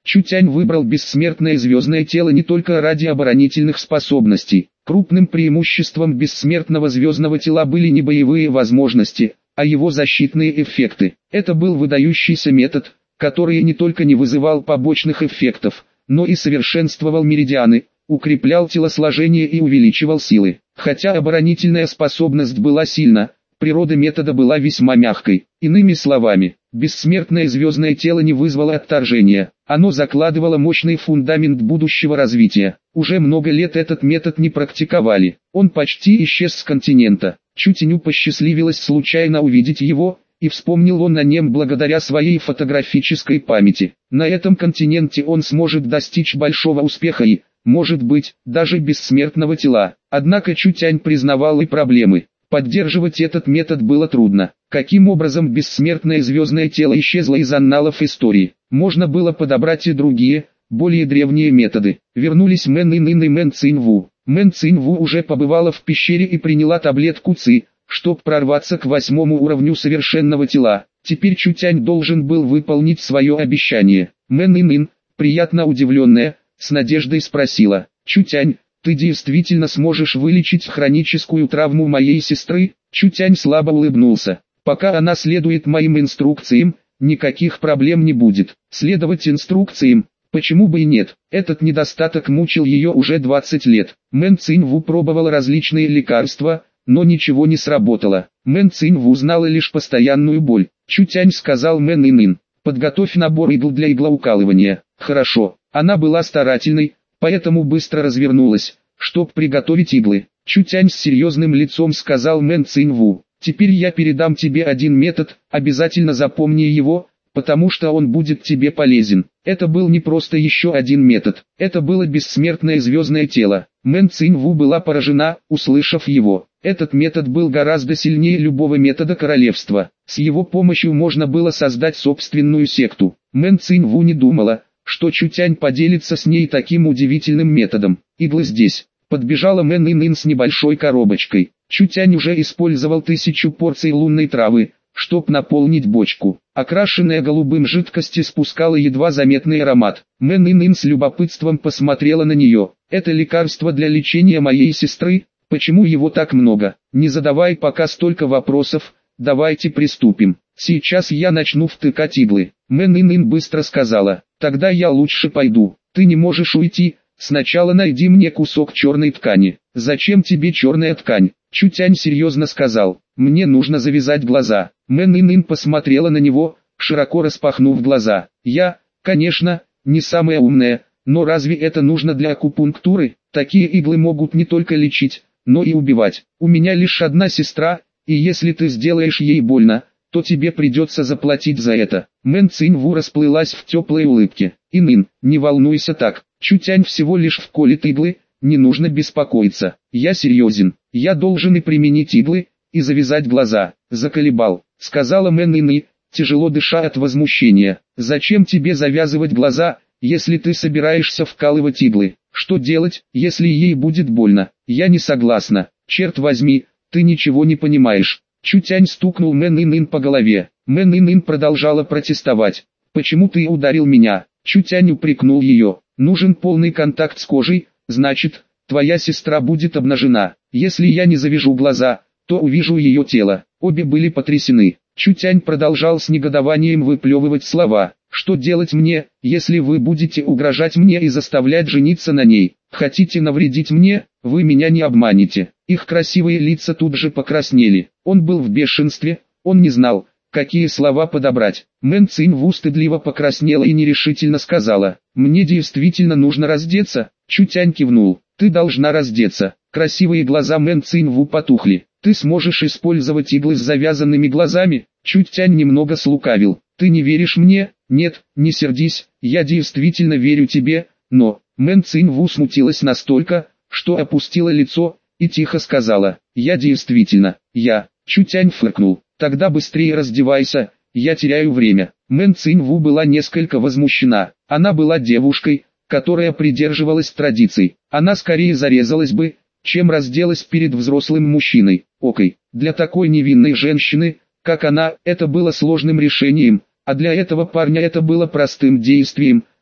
Чутянь выбрал бессмертное звездное тело не только ради оборонительных способностей. Крупным преимуществом бессмертного звездного тела были не боевые возможности, а его защитные эффекты. Это был выдающийся метод, который не только не вызывал побочных эффектов, но и совершенствовал меридианы, укреплял телосложение и увеличивал силы. Хотя оборонительная способность была сильна, природа метода была весьма мягкой. Иными словами, бессмертное звездное тело не вызвало отторжения. Оно закладывало мощный фундамент будущего развития. Уже много лет этот метод не практиковали. Он почти исчез с континента. Чутяню посчастливилось случайно увидеть его, и вспомнил он о нем благодаря своей фотографической памяти. На этом континенте он сможет достичь большого успеха и, может быть, даже бессмертного тела. Однако Чутянь признавал и проблемы. Поддерживать этот метод было трудно. Каким образом бессмертное звездное тело исчезло из анналов истории? Можно было подобрать и другие, более древние методы. Вернулись Мэн Ин и Мэн Циньву. Мэн Циньву уже побывала в пещере и приняла таблетку Ци, чтобы прорваться к 8-му уровню совершенного тела. Теперь Чутянь должен был выполнить свое обещание. Мэн Ин, приятно удивленная, с надеждой спросила: «Чутянь, ты действительно сможешь вылечить хроническую травму моей сестры?» Чутянь слабо улыбнулся. «Пока она следует моим инструкциям, никаких проблем не будет. Следовать инструкциям? Почему бы и нет? Этот недостаток мучил ее уже 20 лет. Мэн Циньву пробовала различные лекарства, но ничего не сработало. Мэн Циньву знала лишь постоянную боль. Чутянь сказал Мэн Ин: «Подготовь набор игл для иглоукалывания». «Хорошо». Она была старательной, поэтому быстро развернулась, чтобы приготовить иглы. Чутянь с серьезным лицом сказал Мэн Циньву: «Теперь я передам тебе один метод, обязательно запомни его, потому что он будет тебе полезен». Это был не просто еще один метод, это было бессмертное звездное тело. Мэн Циньву была поражена, услышав его. Этот метод был гораздо сильнее любого метода королевства. С его помощью можно было создать собственную секту. Мэн Циньву не думала, что Чутянь поделится с ней таким удивительным методом. «Иглы здесь». Подбежала Мэн Ин с небольшой коробочкой. Чутянь уже использовал 1000 порций лунной травы, чтоб наполнить бочку. Окрашенная голубым жидкость испускала едва заметный аромат. Мэн Ин с любопытством посмотрела на нее. «Это лекарство для лечения моей сестры? Почему его так много? Не задавай пока столько вопросов, давайте приступим. Сейчас я начну втыкать иглы». Мэн Ин быстро сказала: «Тогда я лучше пойду. Ты не можешь уйти, сначала найди мне кусок черной ткани». «Зачем тебе черная ткань?» Чутянь серьезно сказал: «Мне нужно завязать глаза». Мэн Ин посмотрела на него, широко распахнув глаза. «Я, конечно, не самая умная, но разве это нужно для акупунктуры? Такие иглы могут не только лечить, но и убивать. У меня лишь одна сестра, и если ты сделаешь ей больно, то тебе придется заплатить за это». Мэн Циньву расплылась в теплой улыбке. «Ин, не волнуйся так, Чутянь всего лишь вколет иглы, не нужно беспокоиться. Я серьезен, я должен и применить иглы, и завязать глаза». «Заколебал», — сказала Мэн Ин, тяжело дыша от возмущения. «Зачем тебе завязывать глаза, если ты собираешься вкалывать иглы? Что делать, если ей будет больно?» «Я не согласна. Черт возьми, ты ничего не понимаешь». Чутянь стукнул Мэн Ин по голове. Мэн Ин продолжала протестовать. «Почему ты ударил меня?» Чутянь упрекнул ее. «Нужен полный контакт с кожей, значит, твоя сестра будет обнажена. Если я не завяжу глаза, то увижу ее тело». Обе были потрясены. Чутянь продолжал с негодованием выплевывать слова. «Что делать мне, если вы будете угрожать мне и заставлять жениться на ней? Хотите навредить мне? Вы меня не обманете». Их красивые лица тут же покраснели. Он был в бешенстве, он не знал, какие слова подобрать. Мэн Циньву стыдливо покраснела и нерешительно сказала: «Мне действительно нужно раздеться». Чутянь кивнул. «Ты должна раздеться». Красивые глаза Мэн Циньву потухли. «Ты сможешь использовать иглы с завязанными глазами?» Чутянь немного слукавил. «Ты не веришь мне?» «Нет, не сердись, я действительно верю тебе, но...» Мэн Циньву смутилась настолько, что опустила лицо, и тихо сказала: «Я действительно, я...» Чутянь фыркнул. «Тогда быстрее раздевайся, я теряю время». Мэн Циньву была несколько возмущена. Она была девушкой, которая придерживалась традиций. Она скорее зарезалась бы, чем разделась перед взрослым мужчиной. Окей, для такой невинной женщины, как она, это было сложным решением, а для этого парня это было простым действием.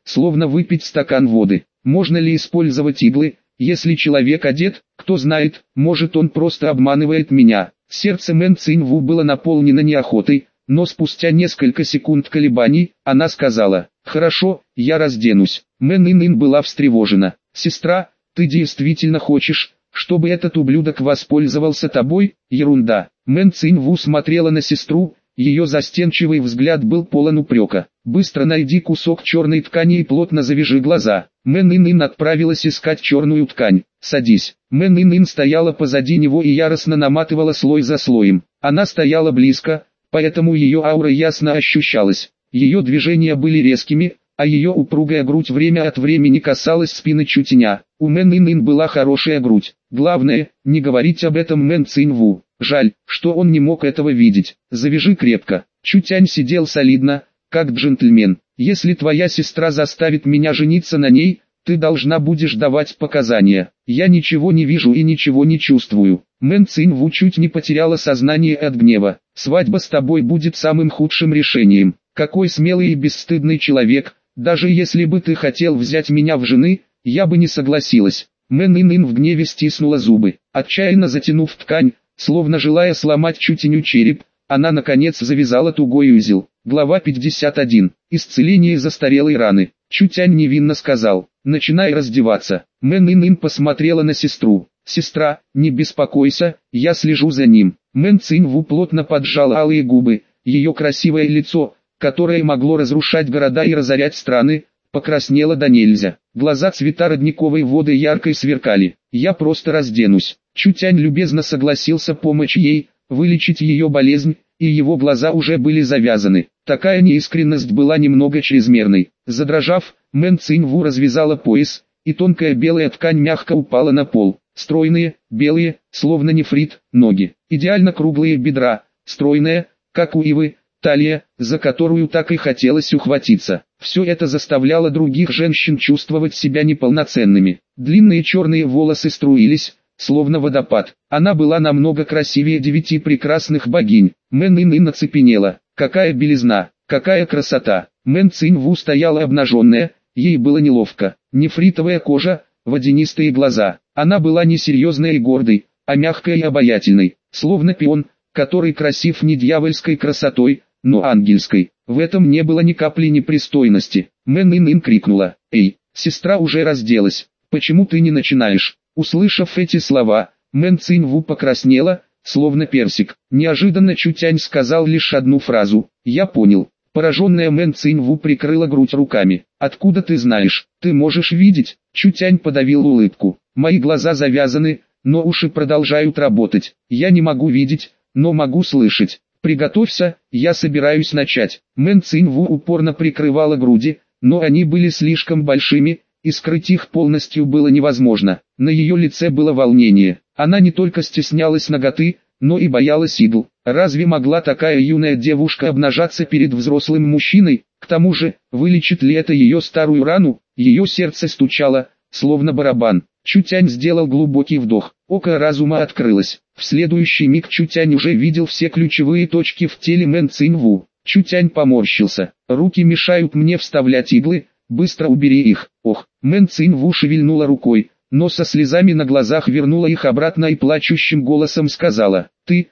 словно выпить стакан воды. Можно ли использовать иглы, если человек одет? Кто знает, может он просто обманывает меня. Сердце Мэн Циньву было наполнено неохотой, но спустя несколько секунд колебаний, она сказала: «Хорошо, я разденусь». Мэн Ин была встревожена. «Сестра, ты действительно хочешь, чтобы этот ублюдок воспользовался тобой?» «Ерунда». Мэн Циньву смотрела на сестру, ее застенчивый взгляд был полон упрека. «Быстро найди кусок черной ткани и плотно завяжи глаза». Мэн Ин отправилась искать черную ткань. «Садись». Мэн Ин стояла позади него и яростно наматывала слой за слоем. Она стояла близко, поэтому ее аура ясно ощущалась. Ее движения были резкими, а ее упругая грудь время от времени касалась спины Чутяня. У Мэн Ин была хорошая грудь. Главное, не говорить об этом Мэн Циньву. Жаль, что он не мог этого видеть. «Завяжи крепко». Чутянь сидел солидно, как джентльмен. «Если твоя сестра заставит меня жениться на ней, ты должна будешь давать показания». «Я ничего не вижу и ничего не чувствую». Мэн Циньву чуть не потеряла сознание от гнева. «Свадьба с тобой будет самым худшим решением. Какой смелый и бесстыдный человек, даже если бы ты хотел взять меня в жены, я бы не согласилась». Мэн Ин в гневе стиснула зубы. Отчаянно затянув ткань, словно желая сломать Чутяню череп, она наконец завязала тугой узел. Глава 51. Исцеление застарелой раны. Чутянь невинно сказал: «Начинай раздеваться». Мэн Ин посмотрела на сестру. «Сестра, не беспокойся, я слежу за ним». Мэн Циньву плотно поджала алые губы, ее красивое лицо, которое могло разрушать города и разорять страны, покраснело до нельзя. Глаза цвета родниковой воды ярко сверкали. «Я просто разденусь». Чутянь любезно согласился помочь ей, вылечить ее болезнь, и его глаза уже были завязаны. Такая неискренность была немного чрезмерной. Задрожав, Мэн Циньву развязала пояс, и тонкая белая ткань мягко упала на пол. Стройные, белые, словно нефрит, ноги. Идеально круглые бедра, стройная, как у ивы, талия, за которую так и хотелось ухватиться. Все это заставляло других женщин чувствовать себя неполноценными. Длинные черные волосы струились, словно водопад. Она была намного красивее 9 прекрасных богинь. Мэн Ин оцепенела. Какая белизна, какая красота. Мэн Циньву стояла обнаженная, ей было неловко. Нефритовая кожа, водянистые глаза. Она была не серьезной и гордой, а мягкой и обаятельной, словно пион, который красив не дьявольской красотой, но ангельской. В этом не было ни капли непристойности. Мэн Ин крикнула: «Эй, сестра уже разделась, почему ты не начинаешь?» Услышав эти слова, Мэн Циньву покраснела, словно персик. Неожиданно Чутянь сказал лишь одну фразу: «Я понял». Пораженная Мэн Циньву прикрыла грудь руками. «Откуда ты знаешь? Ты можешь видеть?» Чутянь подавил улыбку. «Мои глаза завязаны, но уши продолжают работать. Я не могу видеть, но могу слышать. Приготовься, я собираюсь начать». Мэн Циньву упорно прикрывала груди, но они были слишком большими, и скрыть их полностью было невозможно. На ее лице было волнение. Она не только стеснялась наготы, но и боялась игл. Разве могла такая юная девушка обнажаться перед взрослым мужчиной? К тому же, вылечит ли это ее старую рану? Ее сердце стучало, словно барабан. Чутянь сделал глубокий вдох. Око разума открылось. В следующий миг Чутянь уже видел все ключевые точки в теле Мэн Циньву. Чутянь поморщился. «Руки мешают мне вставлять иглы, быстро убери их». «Ох». Мэн Циньву шевельнула рукой, но со слезами на глазах вернула их обратно и плачущим голосом сказала: «Ты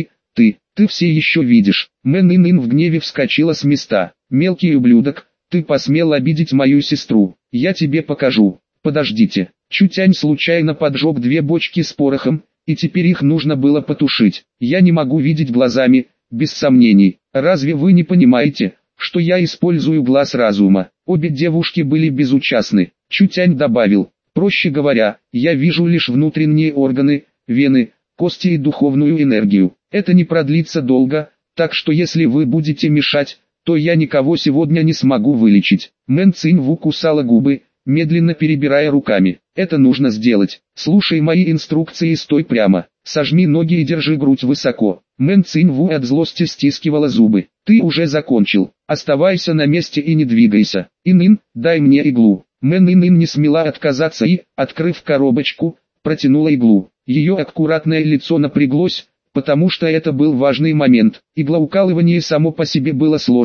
все еще видишь». Мэн Ин в гневе вскочила с места. «Мелкий ублюдок, ты посмел обидеть мою сестру. Я тебе покажу». «Подождите». Чутянь случайно поджег 2 бочки с порохом, и теперь их нужно было потушить. «Я не могу видеть глазами, без сомнений. Разве вы не понимаете, что я использую глаз разума?» Обе девушки были безучастны. Чутянь добавил: «Проще говоря, я вижу лишь внутренние органы, вены, кости и духовную энергию. Это не продлится долго, так что если вы будете мешать, то я никого сегодня не смогу вылечить». Мэн Циньву кусала губы, медленно перебирая руками. «Это нужно сделать. Слушай мои инструкции и стой прямо. Сожми ноги и держи грудь высоко». Мэн Циньву от злости стискивала зубы. «Ты уже закончил. Оставайся на месте и не двигайся. Ин, дай мне иглу». Мэн Ин не смела отказаться и, открыв коробочку, протянула иглу. Ее аккуратное лицо напряглось, потому что это был важный момент. Иглоукалывание само по себе было сложным,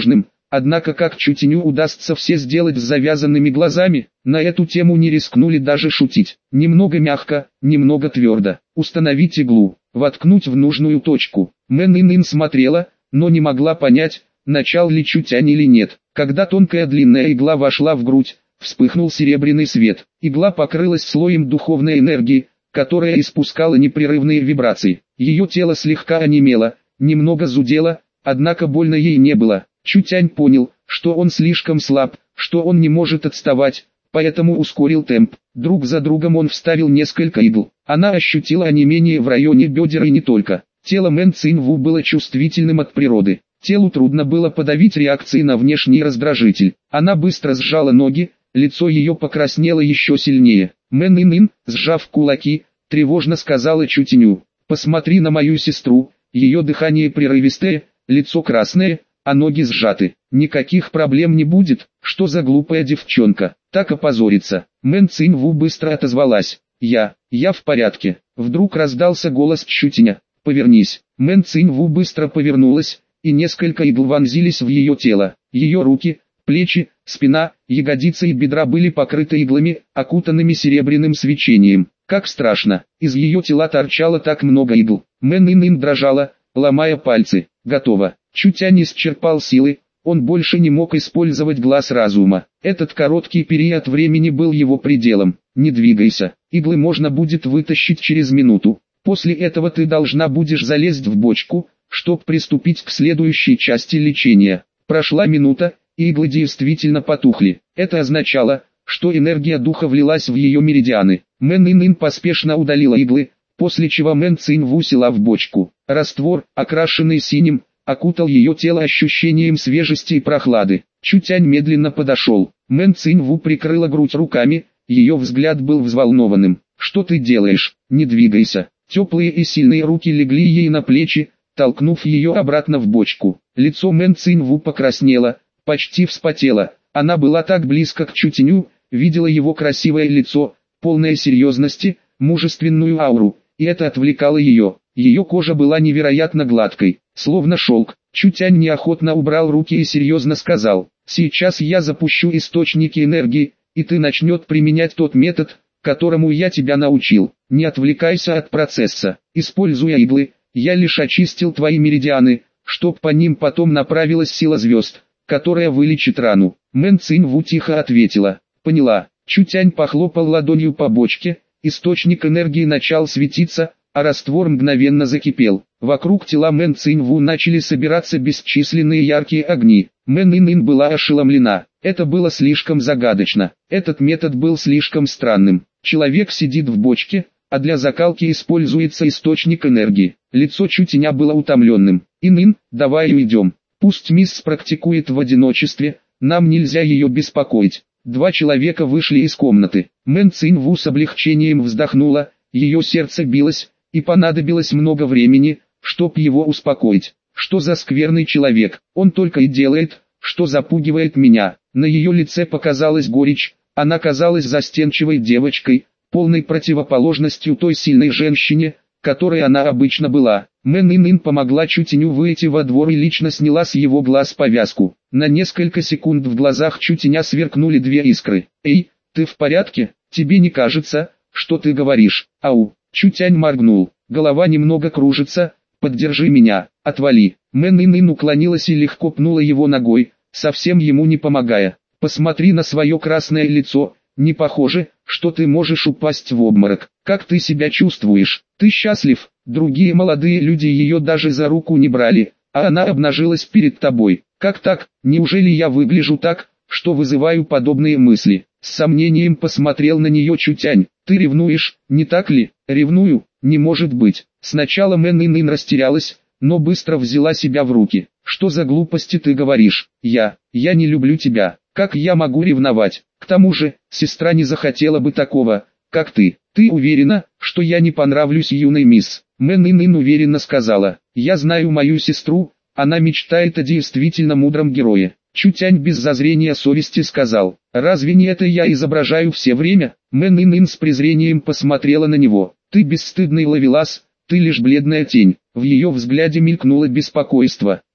Однако как Чутеню удастся все сделать с завязанными глазами, на эту тему не рискнули даже шутить. Немного мягко, немного твердо. Установить иглу, воткнуть в нужную точку. Мэн Ин смотрела, но не могла понять, начал ли Чутянь или нет. Когда тонкая длинная игла вошла в грудь, вспыхнул серебряный свет. Игла покрылась слоем духовной энергии, которая испускала непрерывные вибрации. Ее тело слегка онемело, немного зудело, однако больно ей не было. Чутянь понял, что он слишком слаб, что он не может отставать, поэтому ускорил темп. Друг за другом он вставил несколько игл. Она ощутила онемение в районе бедер и не только. Тело Мэн Циньву было чувствительным от природы. Телу трудно было подавить реакции на внешний раздражитель. Она быстро сжала ноги, лицо ее покраснело еще сильнее. Мэн Ин, сжав кулаки, тревожно сказала Чутеню: «Посмотри на мою сестру, ее дыхание прерывистое, лицо красное, а ноги сжаты. Никаких проблем не будет, что за глупая девчонка, так опозорится». Мэн Циньву быстро отозвалась: я в порядке». Вдруг раздался голос Чутеня: «Повернись». Мэн Циньву быстро повернулась, и несколько игл вонзились в ее тело. Ее руки, плечи, спина, ягодицы и бедра были покрыты иглами, окутанными серебряным свечением. Как страшно, из ее тела торчало так много игл. Мэн Ин дрожала, ломая пальцы. Готово. Чутянь исчерпал силы, он больше не мог использовать глаз разума. Этот короткий период времени был его пределом. Не двигайся, иглы можно будет вытащить через минуту. После этого ты должна будешь залезть в бочку, чтобы приступить к следующей части лечения. Прошла минута, и иглы действительно потухли. Это означало, что энергия духа влилась в ее меридианы. Мэн Ин поспешно удалила иглы, после чего Мэн Циньву села в бочку. Раствор, окрашенный синим, окутал ее тело ощущением свежести и прохлады. Чутянь медленно подошел. Мэн Циньву прикрыла грудь руками, ее взгляд был взволнованным. «Что ты делаешь? Не двигайся». Теплые и сильные руки легли ей на плечи, толкнув ее обратно в бочку. Лицо Мэн Циньву покраснело, почти вспотело. Она была так близко к Чутеню, видела его красивое лицо, полное серьезности, мужественную ауру, и это отвлекало ее. Ее кожа была невероятно гладкой, словно шелк. Чутянь неохотно убрал руки и серьезно сказал: «Сейчас я запущу источники энергии, и ты начнешь применять тот метод, которому я тебя научил. Не отвлекайся от процесса. Используя иглы, я лишь очистил твои меридианы, чтоб по ним потом направилась сила звезд, которая вылечит рану». Мэн Циньву тихо ответила: «Поняла». Чутянь похлопал ладонью по бочке, источник энергии начал светиться, а раствор мгновенно закипел. Вокруг тела Мэн Циньву начали собираться бесчисленные яркие огни. Мэн Ин была ошеломлена. Это было слишком загадочно. Этот метод был слишком странным. Человек сидит в бочке, а для закалки используется источник энергии. Лицо Чутеня было утомленным. «Ин, давай уйдем. Пусть мисс практикует в одиночестве, нам нельзя ее беспокоить». Два человека вышли из комнаты. Мэн Циньву с облегчением вздохнула, ее сердце билось, и понадобилось много времени, чтоб его успокоить. Что за скверный человек, он только и делает, что запугивает меня. На ее лице показалась горечь, она казалась застенчивой девочкой, полной противоположностью той сильной женщине, которой она обычно была. Мэн Ин помогла Чутеню выйти во двор и лично сняла с его глаз повязку. На несколько секунд в глазах Чутеня сверкнули две искры. «Эй, ты в порядке? Тебе не кажется, что ты говоришь?» «Ау!» Чутянь моргнул. «Голова немного кружится, поддержи меня, отвали». Мэн Ин уклонилась и легко пнула его ногой, совсем ему не помогая. «Посмотри на свое красное лицо, не похоже, что ты можешь упасть в обморок. Как ты себя чувствуешь? Ты счастлив?» Другие молодые люди ее даже за руку не брали, а она обнажилась перед тобой. «Как так? Неужели я выгляжу так, что вызываю подобные мысли?» С сомнением посмотрел на нее Чутянь. «Ты ревнуешь, не так ли?» «Ревную? Не может быть». Сначала Мэн Ин растерялась, но быстро взяла себя в руки. «Что за глупости ты говоришь? Я не люблю тебя. Как я могу ревновать? К тому же, сестра не захотела бы такого, как ты. Ты уверена, что я не понравлюсь юной мисс?» Мэн Ин уверенно сказала: «Я знаю мою сестру, она мечтает о действительно мудром герое». Чутянь без зазрения совести сказал: «Разве не это я изображаю все время?» Мэн Ин с презрением посмотрела на него. «Ты бесстыдный ловелас, ты лишь бледная тень». В ее взгляде мелькнуло беспокойство.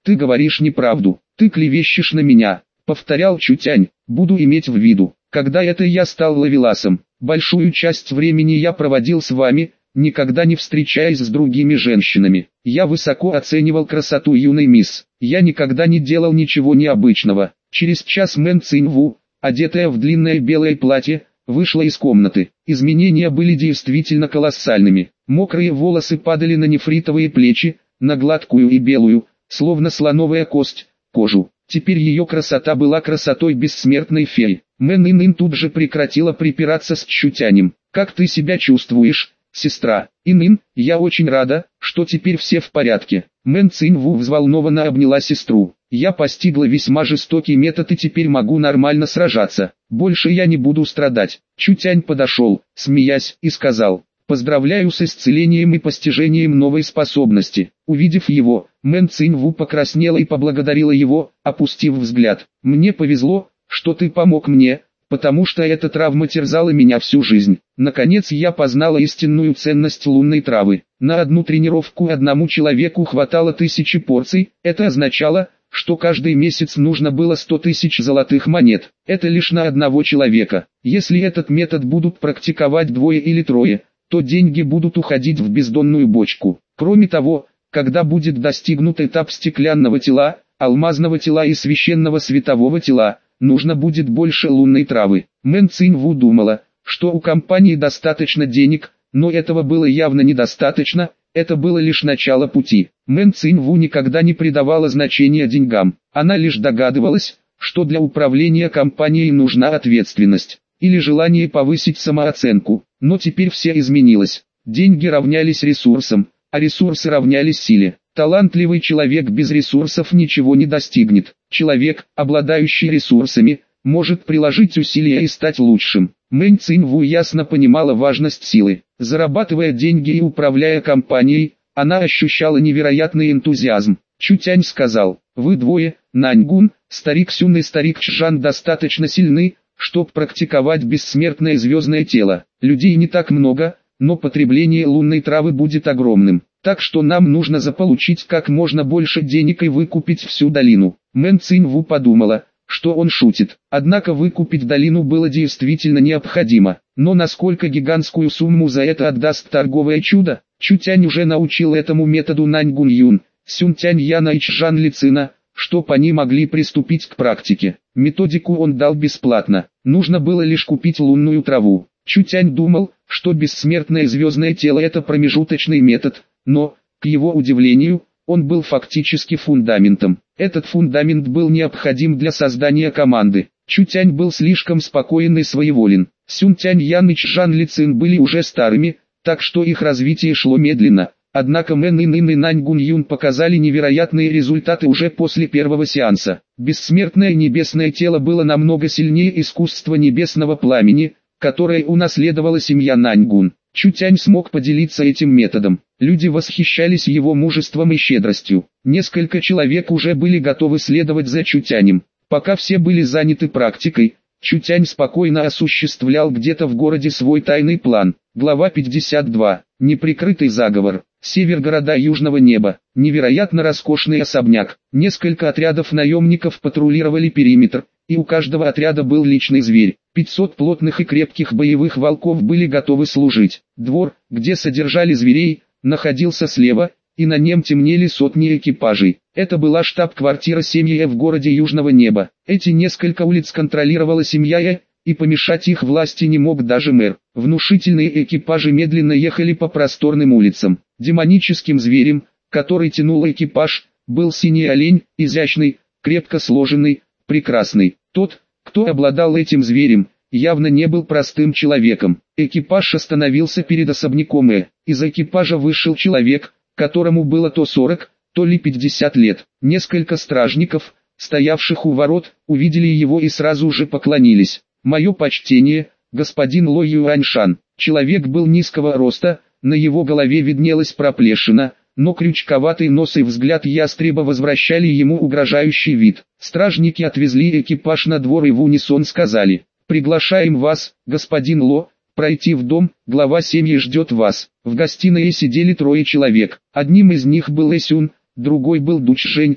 ты говоришь неправду, ты клевещешь на меня, повторял Чутянь, буду иметь в виду, когда это я стал ловеласом, большую часть времени я проводил с вами, никогда не встречаясь с другими женщинами. Я высоко оценивал красоту юной мисс. Я никогда не делал ничего необычного. Через час Мэн Циньву, одетая в длинное белое платье, вышла из комнаты. Изменения были действительно колоссальными. Мокрые волосы падали на нефритовые плечи, на гладкую и белую, словно слоновая кость, кожу. Теперь ее красота была красотой бессмертной феи. Мэн Инын тут же прекратила припираться с Чутянем. «Как ты себя чувствуешь, сестра?» «Инын, я очень рада, что теперь все в порядке». Мэн Циньву взволнованно обняла сестру. «Я постигла весьма жестокий метод и теперь могу нормально сражаться. Больше я не буду страдать». Чутянь подошел, смеясь, и сказал: «Поздравляю с исцелением и постижением новой способности». Увидев его, Мэн Циньву покраснела и поблагодарила его, опустив взгляд. «Мне повезло, что ты помог мне, потому что эта травма терзала меня всю жизнь. Наконец я познала истинную ценность лунной травы. На одну тренировку одному человеку хватало 1000 порций, это означало, что каждый месяц нужно было 100 тысяч золотых монет. Это лишь на одного человека. Если этот метод будут практиковать 2 или 3, то деньги будут уходить в бездонную бочку. Кроме того, когда будет достигнут этап стеклянного тела, алмазного тела и священного светового тела, нужно будет больше лунной травы. Мэн Циньву думала, что у компании достаточно денег, но этого было явно недостаточно, это было лишь начало пути. Мэн Циньву никогда не придавала значения деньгам, она лишь догадывалась, что для управления компанией нужна ответственность, или желание повысить самооценку. Но теперь все изменилось, деньги равнялись ресурсам, а ресурсы равнялись силе. Талантливый человек без ресурсов ничего не достигнет. Человек, обладающий ресурсами, может приложить усилия и стать лучшим. Мэн Циньву ясно понимала важность силы. Зарабатывая деньги и управляя компанией, она ощущала невероятный энтузиазм. Чутянь сказал: «Вы двое, Наньгун, старик Сюн и старик Чжан, достаточно сильны, чтобы практиковать бессмертное звездное тело. Людей не так много, но потребление лунной травы будет огромным. Так что нам нужно заполучить как можно больше денег и выкупить всю долину». Мэн Циньву подумала, что он шутит. Однако выкупить долину было действительно необходимо. Но насколько гигантскую сумму за это отдаст торговое чудо? Чутянь уже научил этому методу Наньгун Юн, Сюнтянь Яна и Чжан Лицина, чтоб они могли приступить к практике. Методику он дал бесплатно, нужно было лишь купить лунную траву. Чутянь думал, что бессмертное звездное тело это промежуточный метод, но, к его удивлению, он был фактически фундаментом. Этот фундамент был необходим для создания команды. Чутянь был слишком спокоен и своеволен. Сюнтянь Ян и Чжан Лицин были уже старыми, так что их развитие шло медленно. Однако Мэн Инын и Наньгун Юн показали невероятные результаты уже после первого сеанса. Бессмертное небесное тело было намного сильнее искусства небесного пламени, которое унаследовала семья Наньгун. Чутянь смог поделиться этим методом. Люди восхищались его мужеством и щедростью. Несколько человек уже были готовы следовать за Чутянем. Пока все были заняты практикой, Чутянь спокойно осуществлял где-то в городе свой тайный план. Глава 52. Неприкрытый заговор. Север города Южного неба. Невероятно роскошный особняк. Несколько отрядов наемников патрулировали периметр, и у каждого отряда был личный зверь. 500 плотных и крепких боевых волков были готовы служить. Двор, где содержали зверей, находился слева, и на нем темнели сотни экипажей. Это была штаб-квартира семьи в городе Южного неба. Эти несколько улиц контролировала семья, и помешать их власти не мог даже мэр. Внушительные экипажи медленно ехали по просторным улицам. Демоническим зверем, который тянул экипаж, был синий олень, изящный, крепко сложенный, прекрасный. Тот, кто обладал этим зверем, явно не был простым человеком. Экипаж остановился перед особняком Из экипажа вышел человек, которому было то 40, то ли 50 лет. Несколько стражников, стоявших у ворот, увидели его и сразу же поклонились. «Мое почтение, господин Ло Юаньшан». Человек был низкого роста, на его голове виднелась проплешина, но крючковатый нос и взгляд ястреба возвращали ему угрожающий вид. Стражники отвезли экипаж на двор и в унисон сказали: «Приглашаем вас, господин Ло, пройти в дом, глава семьи ждет вас». В гостиной сидели 3 человек. Одним из них был Эсюн, другой был Дуч Жэньтянь,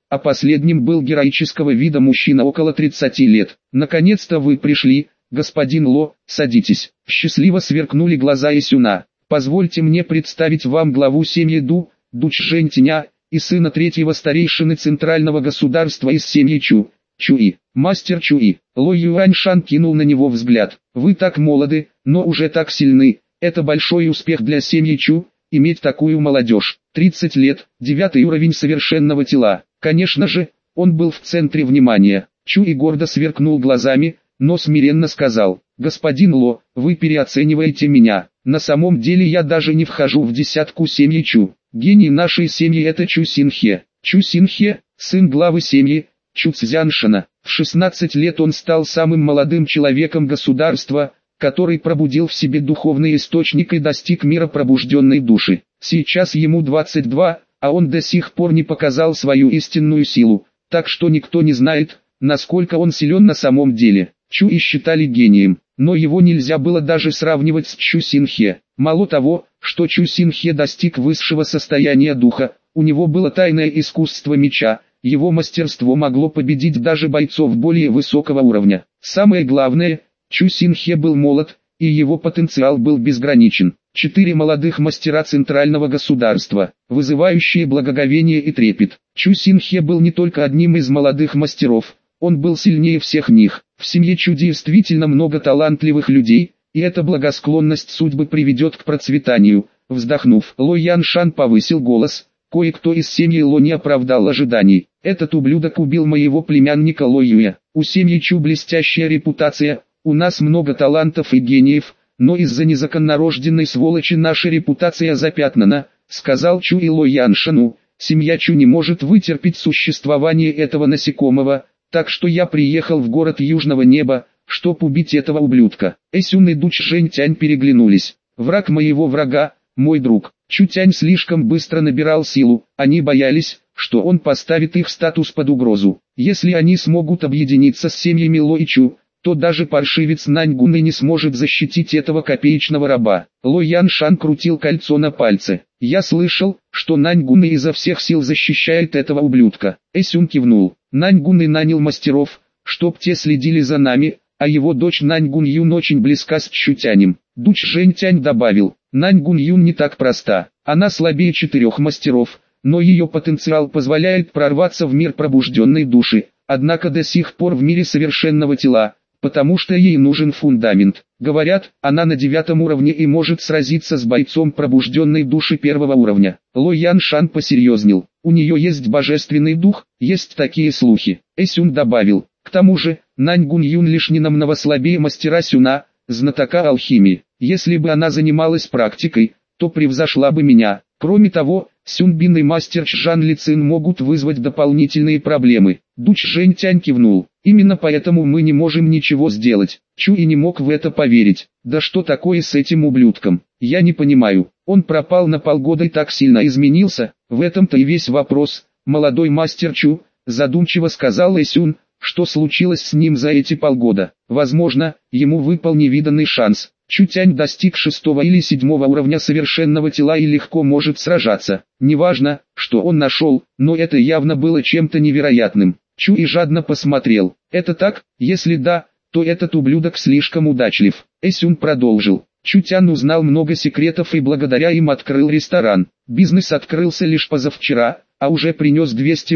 а последним был героического вида мужчина около 30 лет. «Наконец-то вы пришли, господин Ло, садитесь». Счастливо сверкнули глаза Исюна. «Позвольте мне представить вам главу семьи Дучжэньтиня и сына третьего старейшины центрального государства из семьи Чуи. Мастер Чуи». Ло Юаньшан кинул на него взгляд. «Вы так молоды, но уже так сильны. Это большой успех для семьи Чу, иметь такую молодежь. 30 лет, 9 уровень совершенного тела». Конечно же, он был в центре внимания. Чуи гордо сверкнул глазами, но смиренно сказал: «Господин Ло, вы переоцениваете меня. На самом деле я даже не вхожу в десятку семьи Чу. Гений нашей семьи это Чу Синхе. Чу Синхе, сын главы семьи Чу Цзяншина. В 16 лет он стал самым молодым человеком государства, который пробудил в себе духовный источник и достиг мира пробужденной души. Сейчас ему 22, а он до сих пор не показал свою истинную силу, так что никто не знает, насколько он силен на самом деле». Чуи считали гением, но его нельзя было даже сравнивать с Чу Синхе. Мало того, что Чу Синхе достиг высшего состояния духа, у него было тайное искусство меча, его мастерство могло победить даже бойцов более высокого уровня. Самое главное, Чу Синхе был молод, и его потенциал был безграничен. 4 молодых мастера центрального государства, вызывающие благоговение и трепет. Чу Синхе был не только одним из молодых мастеров, он был сильнее всех них. В семье Чу действительно много талантливых людей, и эта благосклонность судьбы приведет к процветанию. Вздохнув, Ло Яншан повысил голос. Кое-кто из семьи Ло не оправдал ожиданий. Этот ублюдок убил моего племянника Ло Юя. У семьи Чу блестящая репутация, у нас много талантов и гениев, но из-за незаконнорожденной сволочи наша репутация запятнана, сказал Чу и Ло Яншану. Семья Чу не может вытерпеть существование этого насекомого, так что я приехал в город Южного Неба, чтоб убить этого ублюдка. Эсюн и Дучжэньтянь переглянулись. Враг моего врага, мой друг. Чутянь слишком быстро набирал силу, они боялись, что он поставит их статус под угрозу. Если они смогут объединиться с семьями Ло и Чу, то даже паршивец Наньгун и не сможет защитить этого копеечного раба. Ло Яншан крутил кольцо на пальце. Я слышал, что Наньгун изо всех сил защищает этого ублюдка. Эсюн кивнул. Наньгун и нанял мастеров, чтоб те следили за нами, а его дочь Наньгун Юн очень близка с Чутянем. Дучжэньтянь добавил: Наньгун Юн не так проста, она слабее 4 мастеров, но ее потенциал позволяет прорваться в мир пробужденной души, однако до сих пор в мире совершенного тела, потому что ей нужен фундамент. Говорят, она на 9 уровне и может сразиться с бойцом пробужденной души 1 уровня. Ло Яншан посерьезнел. У нее есть божественный дух, есть такие слухи. Эсюн добавил: к тому же, Наньгун Юн лишь ненамного слабее мастера Сюна, знатока алхимии. Если бы она занималась практикой, то превзошла бы меня. Кроме того, Сюнбин и мастер Чжан Лицин могут вызвать дополнительные проблемы. Дучжэньтянь кивнул. Именно поэтому мы не можем ничего сделать. Чуи не мог в это поверить. Да что такое с этим ублюдком? Я не понимаю. Он пропал на полгода и так сильно изменился. В этом-то и весь вопрос. Молодой мастер Чу, задумчиво сказал Эсюн, что случилось с ним за эти полгода. Возможно, ему выпал невиданный шанс. Чутянь достиг 6 или 7 уровня совершенного тела и легко может сражаться. Неважно, что он нашел, но это явно было чем-то невероятным. Чуи жадно посмотрел. Это так? Если да, то этот ублюдок слишком удачлив. Эсюн продолжил. Чутян узнал много секретов и благодаря им открыл ресторан. Бизнес открылся лишь позавчера, а уже принес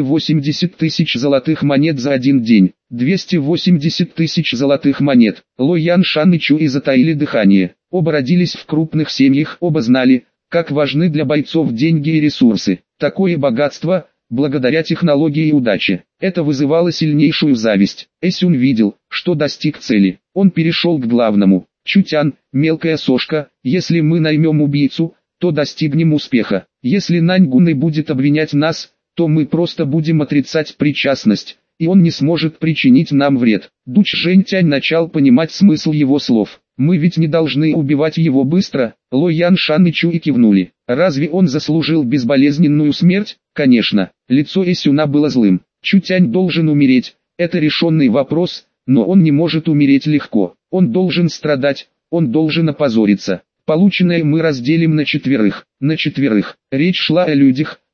280 тысяч золотых монет за один день. 280 тысяч золотых монет. Ло Яншан и Чуи затаили дыхание. Оба родились в крупных семьях, оба знали, как важны для бойцов деньги и ресурсы. Такое богатство, благодаря технологии и удаче, это вызывало сильнейшую зависть. Эсюн видел, что достиг цели. Он перешел к главному. Чутян, мелкая сошка, если мы наймем убийцу, то достигнем успеха. Если Наньгун и будет обвинять нас, то мы просто будем отрицать причастность, и он не сможет причинить нам вред. Дучжэньтянь начал понимать смысл его слов. Мы ведь не должны убивать его быстро. Ло Яншан и Чуи кивнули. Разве он заслужил безболезненную смерть? Конечно. Лицо Эсюна было злым. Чутянь должен умереть. Это решенный вопрос, но он не может умереть легко. Он должен страдать, он должен опозориться. Полученное мы разделим на четверых. Речь шла о людях,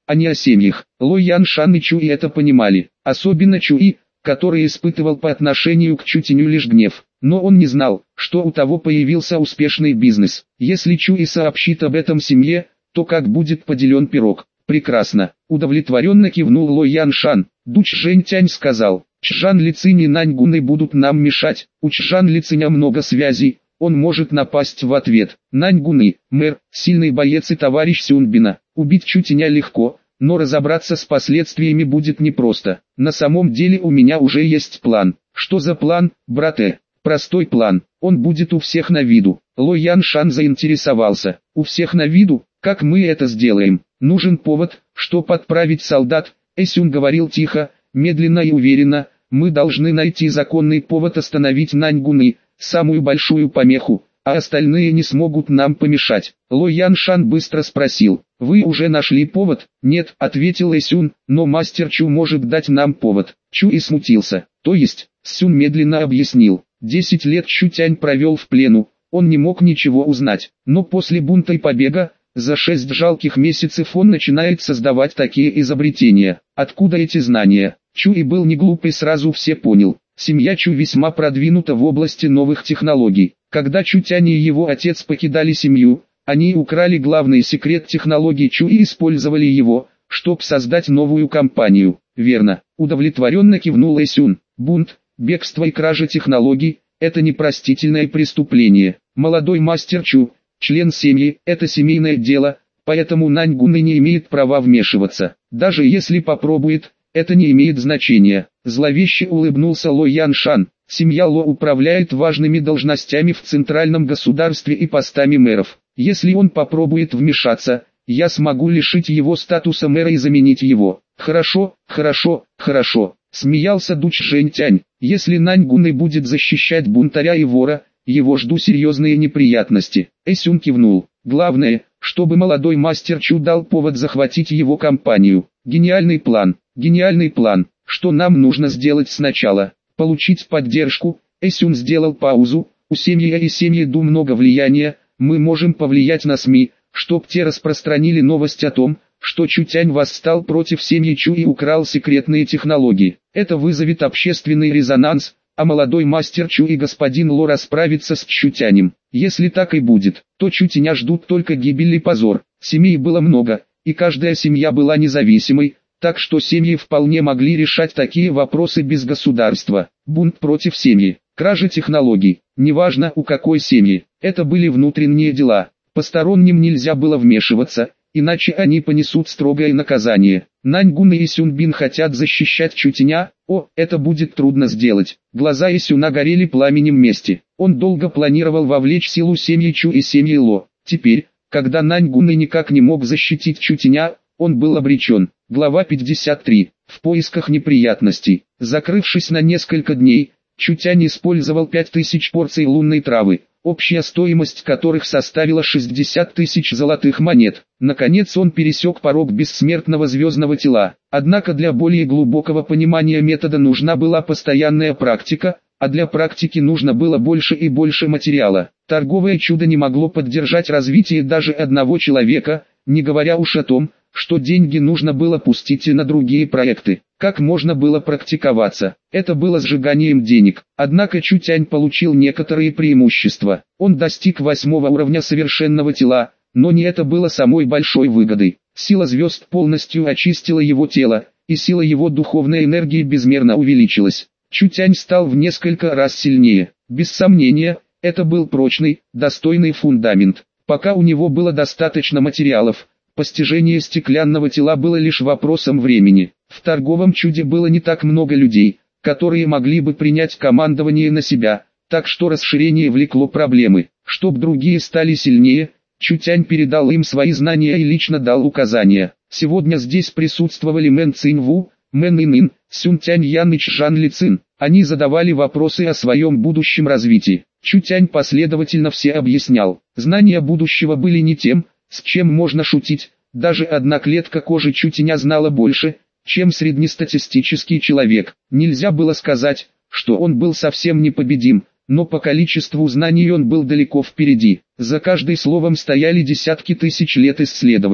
а не о семьях. Ло Яншан и Чуи это понимали, особенно Чуи, который испытывал по отношению к Чутеню лишь гнев. Но он не знал, что у того появился успешный бизнес. Если Чуи сообщит об этом семье, то как будет поделен пирог? Прекрасно. Удовлетворенно кивнул Ло Яншан. Дуч Жэньтянь сказал: Чжан Лицинь и Наньгуны будут нам мешать. У Чжан Лициня много связей, он может напасть в ответ. Наньгуны, мэр, сильный боец и товарищ Сюнбина. Убить Чутеня легко, но разобраться с последствиями будет непросто. На самом деле у меня уже есть план. Что за план, брате? Простой план. Он будет у всех на виду. Ло Яншан заинтересовался. У всех на виду? Как мы это сделаем? Нужен повод, чтобы отправить солдат. Эсюн говорил тихо, медленно и уверенно. Мы должны найти законный повод остановить Наньгуны, самую большую помеху, а остальные не смогут нам помешать. Ло Яншан быстро спросил: вы уже нашли повод? Нет, ответил Эсюн, но мастер Чу может дать нам повод. Чу и смутился. То есть, Сюн медленно объяснил. 10 лет Чутянь провел в плену, он не мог ничего узнать, но после бунта и побега, за 6 жалких месяцев он начинает создавать такие изобретения. Откуда эти знания? Чу и был не глуп и сразу все понял. Семья Чу весьма продвинута в области новых технологий. Когда Чутянь и его отец покидали семью, они украли главный секрет технологий Чу и использовали его, чтобы создать новую компанию. Верно, удовлетворенно кивнул Эсюн. Бунт, бегство и кража технологий – это непростительное преступление. Молодой мастер Чу, член семьи, это семейное дело, поэтому Наньгуны не имеет права вмешиваться. Даже если попробует, это не имеет значения. Зловеще улыбнулся Ло Яншан. Семья Ло управляет важными должностями в центральном государстве и постами мэров. Если он попробует вмешаться, я смогу лишить его статуса мэра и заменить его. Хорошо, хорошо, хорошо. Смеялся Дуч Жэньтянь. Если Наньгуны будет защищать бунтаря и вора, его жду серьезные неприятности. Эсюн кивнул. Главное, чтобы молодой мастер Чу дал повод захватить его компанию. Гениальный план, гениальный план. Что нам нужно сделать сначала? Получить поддержку. Эсюн сделал паузу. У семьи и семьи Ду много влияния. Мы можем повлиять на СМИ, чтоб те распространили новость о том, что Чутянь восстал против семьи Чу и украл секретные технологии. Это вызовет общественный резонанс, а молодой мастер Чу и господин Ло расправятся с Чутянем. Если так и будет, то Чутеня ждут только гибель и позор. Семей было много, и каждая семья была независимой, так что семьи вполне могли решать такие вопросы без государства. Бунт против семьи, кража технологий, неважно у какой семьи, это были внутренние дела. Посторонним нельзя было вмешиваться, иначе они понесут строгое наказание. Наньгуны и Сюнбин хотят защищать Чутеня. О, это будет трудно сделать. Глаза Эсюна горели пламенем мести. Он долго планировал вовлечь силу семьи Чу и семьи Ло. Теперь, когда Наньгуны никак не мог защитить Чутеня, он был обречен. Глава 53. В поисках неприятностей. Закрывшись на несколько дней, Чутянь использовал 5000 порций лунной травы, общая стоимость которых составила 60 тысяч золотых монет. Наконец он пересек порог бессмертного звездного тела. Однако для более глубокого понимания метода нужна была постоянная практика, а для практики нужно было больше и больше материала. Торговое чудо не могло поддержать развитие даже одного человека, не говоря уж о том, что деньги нужно было пустить и на другие проекты. Как можно было практиковаться? Это было сжиганием денег. Однако Чутянь получил некоторые преимущества. Он достиг 8-го уровня совершенного тела, но не это было самой большой выгодой. Сила звезд полностью очистила его тело, и сила его духовной энергии безмерно увеличилась. Чутянь стал в несколько раз сильнее. Без сомнения, это был прочный, достойный фундамент. Пока у него было достаточно материалов, постижение стеклянного тела было лишь вопросом времени. В торговом чуде было не так много людей, которые могли бы принять командование на себя, так что расширение влекло проблемы. Чтоб другие стали сильнее, Чутянь передал им свои знания и лично дал указания. Сегодня здесь присутствовали Мэн Циньву, Мэн Инин, Сюн Тянь Ян и Чжан Ли Цин. Они задавали вопросы о своем будущем развитии. Чутянь последовательно все объяснял. Знания будущего были не тем, с чем можно шутить. Даже одна клетка кожи Чутеня знала больше, чем среднестатистический человек. Нельзя было сказать, что он был совсем непобедим, но по количеству знаний он был далеко впереди. За каждым словом стояли десятки тысяч лет исследований.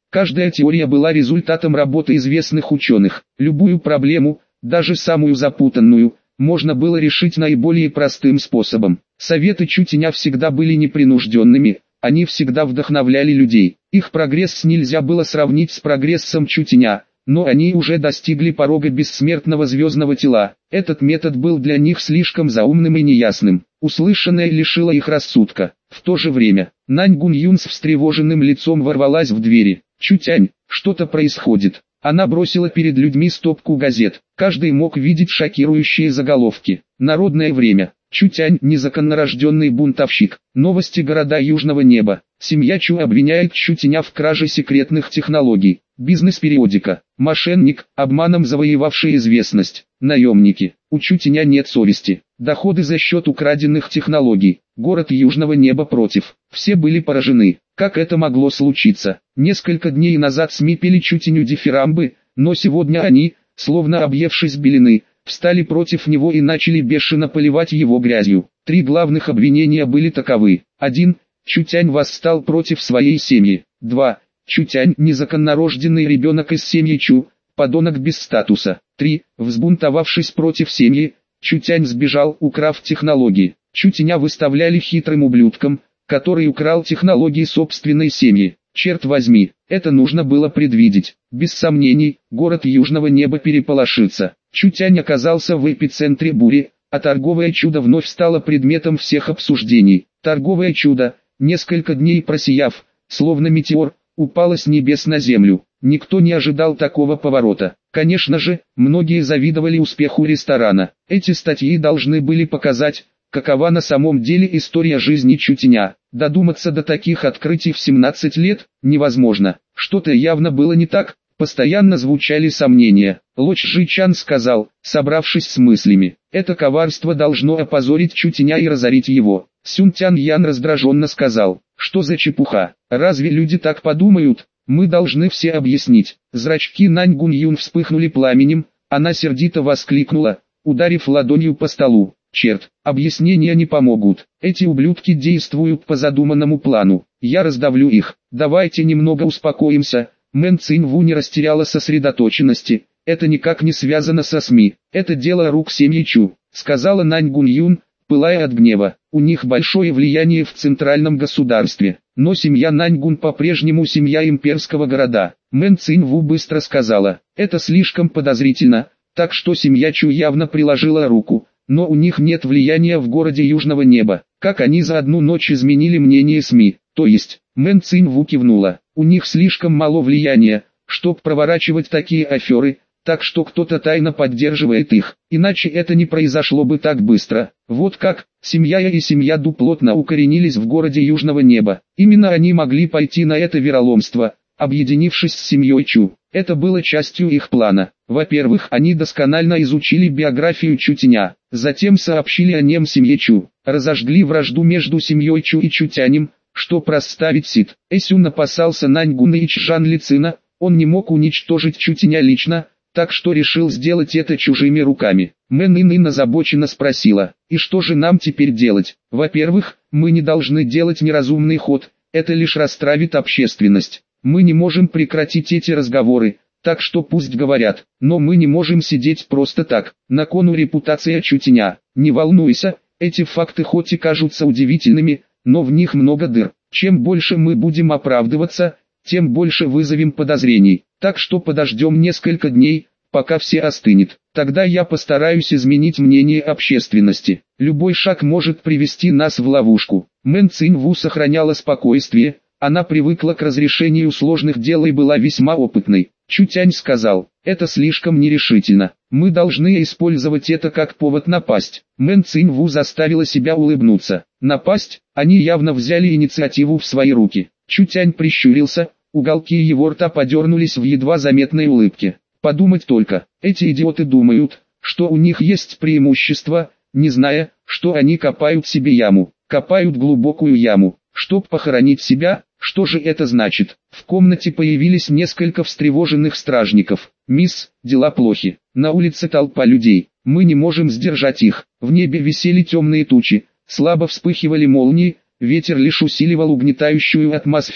Каждая теория была результатом работы известных ученых. Любую проблему, даже самую запутанную, можно было решить наиболее простым способом. Советы Чутеня всегда были непринужденными, они всегда вдохновляли людей. Их прогресс нельзя было сравнить с прогрессом Чутеня, но они уже достигли порога бессмертного звездного тела. Этот метод был для них слишком заумным и неясным. Услышанное лишило их рассудка. В то же время, Нань Гуньюн с встревоженным лицом ворвалась в двери. «Чутянь, что-то происходит». Она бросила перед людьми стопку газет. Каждый мог видеть шокирующие заголовки. «Народное время». Чутянь – незаконнорожденный бунтовщик. Новости города Южного неба. Семья Чу обвиняет Чутеня в краже секретных технологий. Бизнес-периодика. Мошенник, обманом завоевавший известность. Наемники. У Чутеня нет совести. Доходы за счет украденных технологий. Город Южного неба против. Все были поражены. Как это могло случиться? Несколько дней назад СМИ пели Чутеню дифирамбы, но сегодня они, словно объевшись белины, встали против него и начали бешено поливать его грязью. Три главных обвинения были таковы. 1. Чутянь восстал против своей семьи. 2. Чутянь – незаконнорожденный ребенок из семьи Чу, подонок без статуса. 3. Взбунтовавшись против семьи, Чутянь сбежал, украв технологии. Чутеня выставляли хитрым ублюдком, который украл технологии собственной семьи. Черт возьми, это нужно было предвидеть. Без сомнений, город Южного неба переполошится. Чутянь оказался в эпицентре бури, а торговое чудо вновь стало предметом всех обсуждений. Торговое чудо, несколько дней просияв, словно метеор, упало с небес на землю. Никто не ожидал такого поворота. Конечно же, многие завидовали успеху ресторана. Эти статьи должны были показать, какова на самом деле история жизни Чутеня. Додуматься до таких открытий в 17 лет невозможно. Что-то явно было не так. Постоянно звучали сомнения. Лоч Жичан сказал, собравшись с мыслями, это коварство должно опозорить Чутеня и разорить его. Сюн Тян Ян раздраженно сказал, что за чепуха, разве люди так подумают? Мы должны все объяснить. Зрачки Нань Гуньюн вспыхнули пламенем, она сердито воскликнула, ударив ладонью по столу. Черт, объяснения не помогут. Эти ублюдки действуют по задуманному плану. Я раздавлю их. Давайте немного успокоимся. Мэн Циньву не растеряла сосредоточенности. Это никак не связано со СМИ. Это дело рук семьи Чу, сказала Нань Гуньюн, пылая от гнева. У них большое влияние в центральном государстве. Но семья Наньгун по-прежнему семья имперского города. Мэн Циньву быстро сказала, это слишком подозрительно, так что семья Чу явно приложила руку. Но у них нет влияния в городе Южного неба. Как они за одну ночь изменили мнение СМИ? То есть, Мэн Циньву кивнула. У них слишком мало влияния, чтобы проворачивать такие аферы, так что кто-то тайно поддерживает их. Иначе это не произошло бы так быстро. Вот как, семья Я и семья Ду плотно укоренились в городе Южного неба. Именно они могли пойти на это вероломство, объединившись с семьей Чу. Это было частью их плана. Во-первых, они досконально изучили биографию Чутеня, затем сообщили о нем семье Чу, разожгли вражду между семьей Чу и Чутянем, что проставить Сид. Эсюн опасался Наньгуна и Чжан Лицина, он не мог уничтожить Чутеня лично, так что решил сделать это чужими руками. Мэн Ин озабоченно спросила, и что же нам теперь делать? Во-первых, мы не должны делать неразумный ход, это лишь расстроит общественность. Мы не можем прекратить эти разговоры, так что пусть говорят, но мы не можем сидеть просто так. На кону репутация Чутеня. Не волнуйся, эти факты хоть и кажутся удивительными, но в них много дыр. Чем больше мы будем оправдываться, тем больше вызовем подозрений. Так что подождем несколько дней, пока все остынет. Тогда я постараюсь изменить мнение общественности. Любой шаг может привести нас в ловушку. Мэн Циньву сохраняла спокойствие. Она привыкла к разрешению сложных дел и была весьма опытной. Чутянь сказал, это слишком нерешительно. Мы должны использовать это как повод напасть. Мэн Циньву заставила себя улыбнуться. Напасть? Они явно взяли инициативу в свои руки. Чутянь прищурился, уголки его рта подернулись в едва заметной улыбке. Подумать только, эти идиоты думают, что у них есть преимущество, не зная, что они копают себе яму. Копают глубокую яму, чтоб похоронить себя. Что же это значит? В комнате появились несколько встревоженных стражников. «Мисс, дела плохи. На улице толпа людей. Мы не можем сдержать их». В небе висели темные тучи, слабо вспыхивали молнии, ветер лишь усиливал угнетающую атмосферу.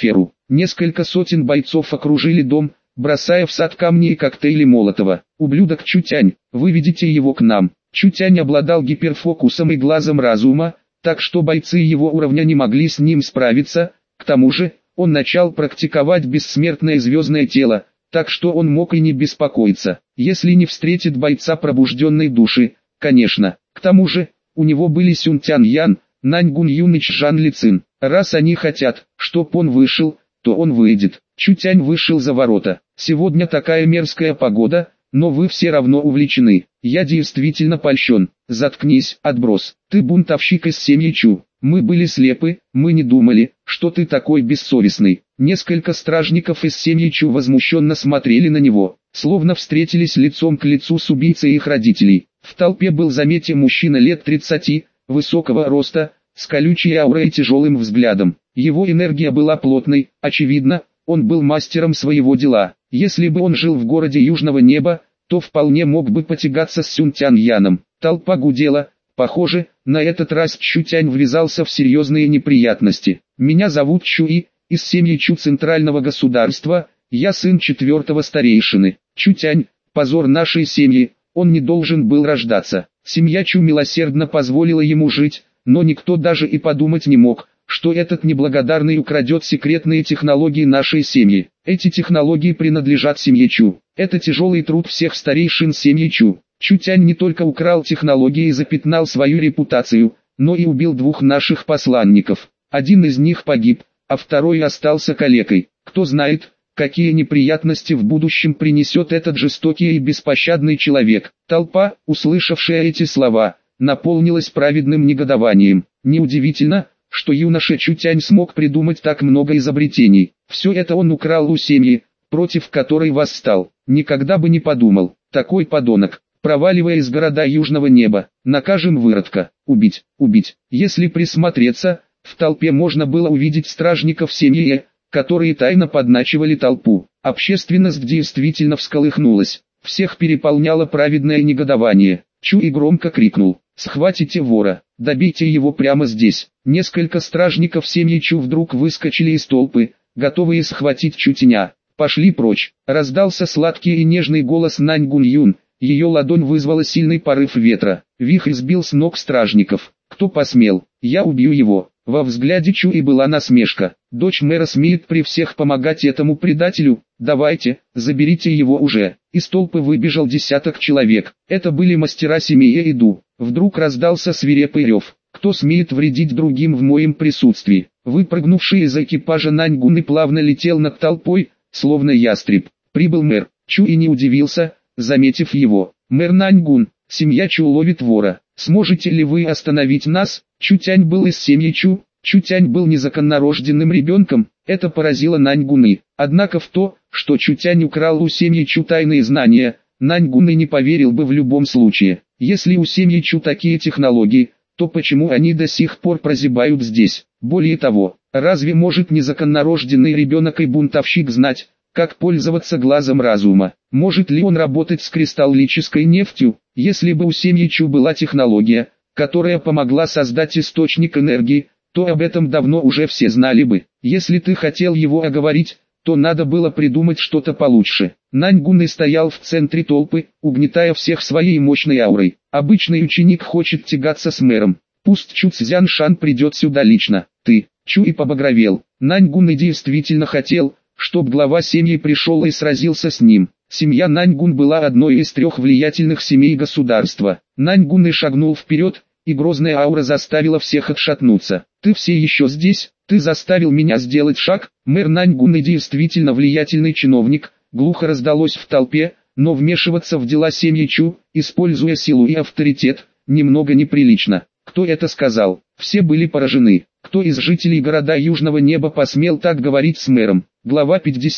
Несколько сотен бойцов окружили дом, бросая в сад камни и коктейли Молотова. «Ублюдок Чутянь, выведите его к нам». Чутянь обладал гиперфокусом и глазом разума, так что бойцы его уровня не могли с ним справиться. К тому же, он начал практиковать бессмертное звездное тело, так что он мог и не беспокоиться, если не встретит бойца пробужденной души, конечно. К тому же, у него были Сюн Тян Ян, Нань Гун Юн и Чжан Ли Цин. Раз они хотят, чтоб он вышел, то он выйдет. Чутянь вышел за ворота. «Сегодня такая мерзкая погода, но вы все равно увлечены. Я действительно польщен». «Заткнись, отброс. Ты бунтовщик из семьи Чу. Мы были слепы, мы не думали, что ты такой бессовестный». Несколько стражников из семьи Чу возмущенно смотрели на него, словно встретились лицом к лицу с убийцей их родителей. В толпе был заметен мужчина лет 30, высокого роста, с колючей аурой и тяжелым взглядом. Его энергия была плотной, очевидно, он был мастером своего дела. Если бы он жил в городе Южного Неба, то вполне мог бы потягаться с Сюн Тян Яном. Толпа гудела. Похоже, на этот раз Чутянь ввязался в серьезные неприятности. «Меня зовут Чуи, из семьи Чу Центрального государства, я сын 4-го старейшины. Чутянь, позор нашей семьи, он не должен был рождаться». Семья Чу милосердно позволила ему жить, но никто даже и подумать не мог, что этот неблагодарный украдет секретные технологии нашей семьи. Эти технологии принадлежат семье Чу. Это тяжелый труд всех старейшин семьи Чу. Чутянь не только украл технологии и запятнал свою репутацию, но и убил 2 наших посланников. Один из них погиб, а второй остался калекой. Кто знает, какие неприятности в будущем принесет этот жестокий и беспощадный человек. Толпа, услышавшая эти слова, наполнилась праведным негодованием. Неудивительно, что юноша Чутянь смог придумать так много изобретений. Все это он украл у семьи, против которой восстал. Никогда бы не подумал, такой подонок. Проваливая из города Южного Неба, накажем выродка. Убить, убить. Если присмотреться, в толпе можно было увидеть стражников семьи, которые тайно подначивали толпу. Общественность действительно всколыхнулась. Всех переполняло праведное негодование. Чуи громко крикнул: «Схватите вора, добейте его прямо здесь». Несколько стражников семьи Чу вдруг выскочили из толпы, готовые схватить Чутяня. «Пошли прочь!» Раздался сладкий и нежный голос Нань Гун Юн. Ее ладонь вызвала сильный порыв ветра. Вихрь сбил с ног стражников. «Кто посмел? Я убью его». Во взгляде Чуи была насмешка. «Дочь мэра смеет при всех помогать этому предателю? Давайте, заберите его уже». Из толпы выбежал десяток человек. Это были мастера семьи Иду. Вдруг раздался свирепый рев. «Кто смеет вредить другим в моем присутствии?» Выпрыгнувший из экипажа Нань Гун и плавно летел над толпой, словно ястреб. Прибыл мэр. Чуи не удивился, заметив его. «Мэр Нань Гун, семья Чу ловит вора. Сможете ли вы остановить нас?» Чутянь был из семьи Чу. Чутянь был незаконнорожденным ребенком. Это поразило Нань Гуны. Однако в то, что Чутянь украл у семьи Чу тайные знания, Нань Гуны не поверил бы в любом случае. Если у семьи Чу такие технологии, то почему они до сих пор прозябают здесь? Более того, разве может незаконнорожденный ребенок и бунтовщик знать, как пользоваться глазом разума? Может ли он работать с кристаллической нефтью? Если бы у семьи Чу была технология, которая помогла создать источник энергии, то об этом давно уже все знали бы. Если ты хотел его оговорить, то надо было придумать что-то получше. Нань Гун стоял в центре толпы, угнетая всех своей мощной аурой. Обычный ученик хочет тягаться с мэром. Пусть Чу Цзяншан придет сюда лично. Ты, Чу, и побагровел. Нань Гун действительно хотел, чтоб глава семьи пришел и сразился с ним. Семья Нань Гун была одной из 3 влиятельных семей государства. Нань Гун шагнул вперед, и грозная аура заставила всех отшатнуться. «Ты все еще здесь? Ты заставил меня сделать шаг?» Мэр Нань Гун действительно влиятельный чиновник, глухо раздалось в толпе, но вмешиваться в дела семьи Чу, используя силу и авторитет, немного неприлично. Кто это сказал? Все были поражены. Кто из жителей города Южного Неба посмел так говорить с мэром? Глава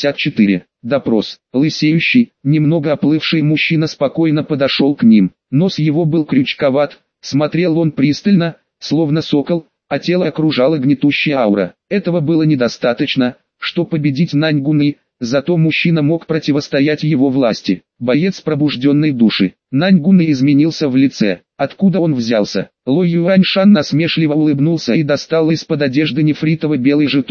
54. Допрос. Лысеющий, немного оплывший мужчина спокойно подошел к ним. Нос его был крючковат, смотрел он пристально, словно сокол, а тело окружала гнетущая аура. Этого было недостаточно, чтобы победить Нань Гуны, зато мужчина мог противостоять его власти. Боец пробужденной души. Нань Гуны изменился в лице. Откуда он взялся? Ло Юаньшан насмешливо улыбнулся и достал из-под одежды нефритово-белый жетон.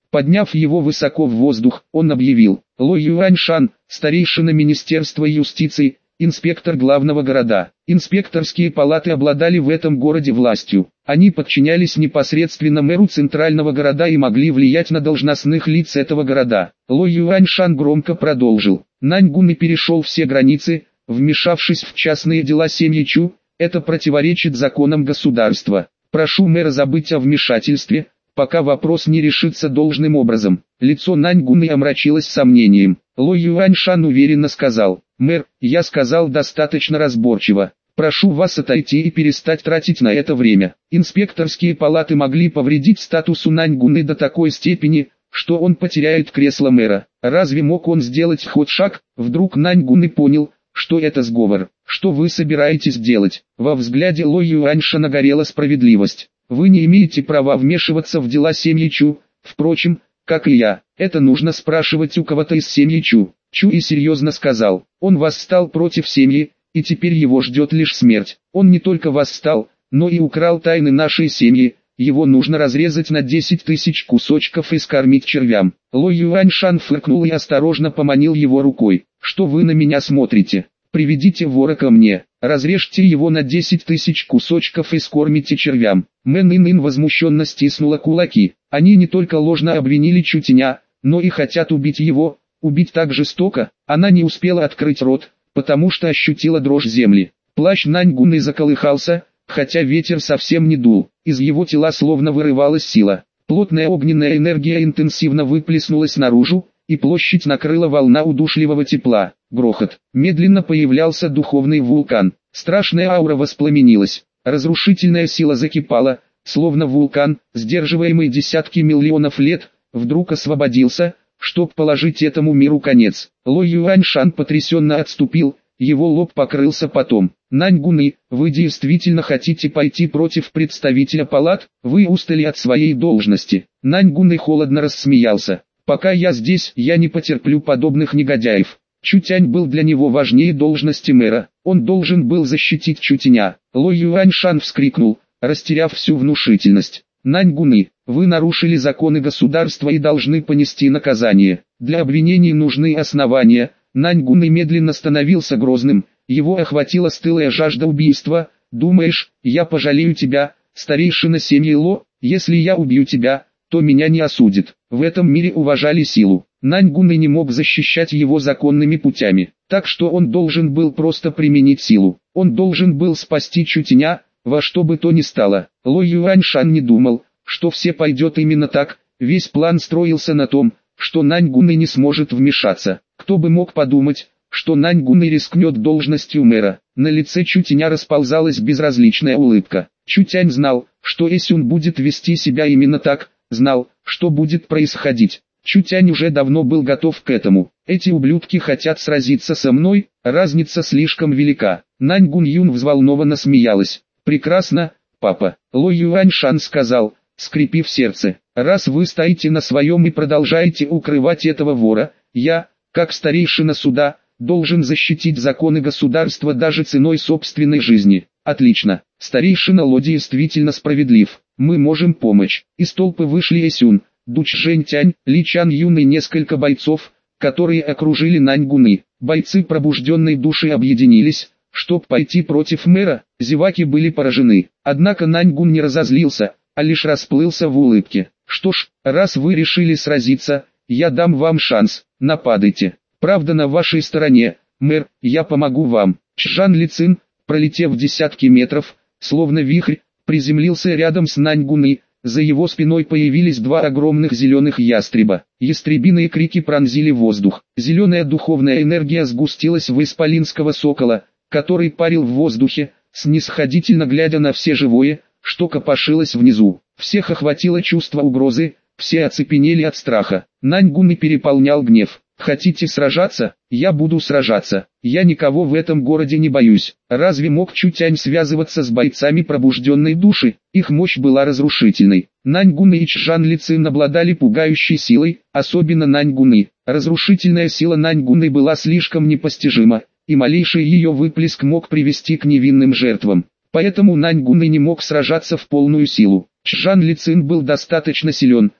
Подняв его высоко в воздух, он объявил: Ло Юаньшан, старейшина Министерства юстиции, инспектор главного города. Инспекторские палаты обладали в этом городе властью. Они подчинялись непосредственно мэру центрального города и могли влиять на должностных лиц этого города. Ло Юаньшан громко продолжил: Наньгун перешел все границы, вмешавшись в частные дела семьи Чу. Это противоречит законам государства. Прошу мэра забыть о вмешательстве, пока вопрос не решится должным образом. Лицо Наньгуны омрачилось сомнением. Ло Юаньшан уверенно сказал: «Мэр, я сказал достаточно разборчиво. Прошу вас отойти и перестать тратить на это время». Инспекторские палаты могли повредить статусу Наньгуны до такой степени, что он потеряет кресло мэра. Разве мог он сделать хоть шаг? Вдруг Наньгуны понял, что это сговор. «Что вы собираетесь делать?» Во взгляде Ло Юаньшана горела справедливость. «Вы не имеете права вмешиваться в дела семьи Чу, впрочем, как и я. Это нужно спрашивать у кого-то из семьи Чу». Чу и серьезно сказал: «Он восстал против семьи, и теперь его ждет лишь смерть. Он не только восстал, но и украл тайны нашей семьи. Его нужно разрезать на 10 тысяч кусочков и скормить червям». Ло Юаньшан фыркнул и осторожно поманил его рукой. «Что вы на меня смотрите? Приведите вора ко мне, разрежьте его на 10 тысяч кусочков и скормите червям». Мэн Ин возмущенно стиснула кулаки. Они не только ложно обвинили Чутеня, но и хотят убить его, убить так жестоко. Она не успела открыть рот, потому что ощутила дрожь земли. Плащ Наньгуны заколыхался, хотя ветер совсем не дул. Из его тела словно вырывалась сила. Плотная огненная энергия интенсивно выплеснулась наружу, и площадь накрыла волна удушливого тепла. Грохот. Медленно появлялся духовный вулкан. Страшная аура воспламенилась. Разрушительная сила закипала, словно вулкан, сдерживаемый десятки миллионов лет, вдруг освободился, чтоб положить этому миру конец. Ло Юаньшан потрясенно отступил, его лоб покрылся потом. «Наньгуны, вы действительно хотите пойти против представителя палат? Вы устали от своей должности». Наньгуны холодно рассмеялся. «Пока я здесь, я не потерплю подобных негодяев». Чутянь был для него важнее должности мэра. Он должен был защитить Чутеня. Ло Юаньшан вскрикнул, растеряв всю внушительность. «Наньгуны, вы нарушили законы государства и должны понести наказание. Для обвинений нужны основания». Наньгуны медленно становился грозным, его охватила стылая жажда убийства. «Думаешь, я пожалею тебя, старейшина семьи Ло? Если я убью тебя, то меня не осудят». В этом мире уважали силу. Наньгуны не мог защищать его законными путями, так что он должен был просто применить силу. Он должен был спасти Чутеня, во что бы то ни стало. Ло Юаньшан не думал, что все пойдет именно так. Весь план строился на том, что Наньгуны не сможет вмешаться. Кто бы мог подумать, что Наньгуны рискнет должностью мэра. На лице Чутеня расползалась безразличная улыбка. Чутянь знал, что Эсюн будет вести себя именно так, знал, что будет происходить. Чутянь уже давно был готов к этому. Эти ублюдки хотят сразиться со мной, разница слишком велика. Наньгун Юн взволнованно смеялась. «Прекрасно, папа», Ло Юаньшан сказал, скрипив сердце. «Раз вы стоите на своем и продолжаете укрывать этого вора, я, как старейшина суда, должен защитить законы государства даже ценой собственной жизни». «Отлично, старейшина Ло действительно справедлив. Мы можем помочь». Из толпы вышли Эсюн, Дуч Жэньтянь, Ли Чан Юн и несколько бойцов, которые окружили Наньгуны. Бойцы пробужденной души объединились, чтоб пойти против мэра. Зеваки были поражены. Однако Наньгун не разозлился, а лишь расплылся в улыбке. «Что ж, раз вы решили сразиться, я дам вам шанс, нападайте. Правда на вашей стороне, мэр, я помогу вам». Чжан Лицин, пролетев десятки метров, словно вихрь, приземлился рядом с Наньгуны. За его спиной появились два огромных зеленых ястреба. Ястребиные крики пронзили воздух. Зеленая духовная энергия сгустилась в исполинского сокола, который парил в воздухе, снисходительно глядя на все живое, что копошилось внизу. Всех охватило чувство угрозы, все оцепенели от страха. Наньгуны переполнял гнев. «Хотите сражаться? Я буду сражаться. Я никого в этом городе не боюсь». Разве мог Чутянь связываться с бойцами пробужденной души? Их мощь была разрушительной. Наньгуны и Чжан Лицин обладали пугающей силой, особенно Наньгуны. Разрушительная сила Наньгуны была слишком непостижима, и малейший ее выплеск мог привести к невинным жертвам. Поэтому Наньгуны не мог сражаться в полную силу. Чжан Лицин был достаточно силен,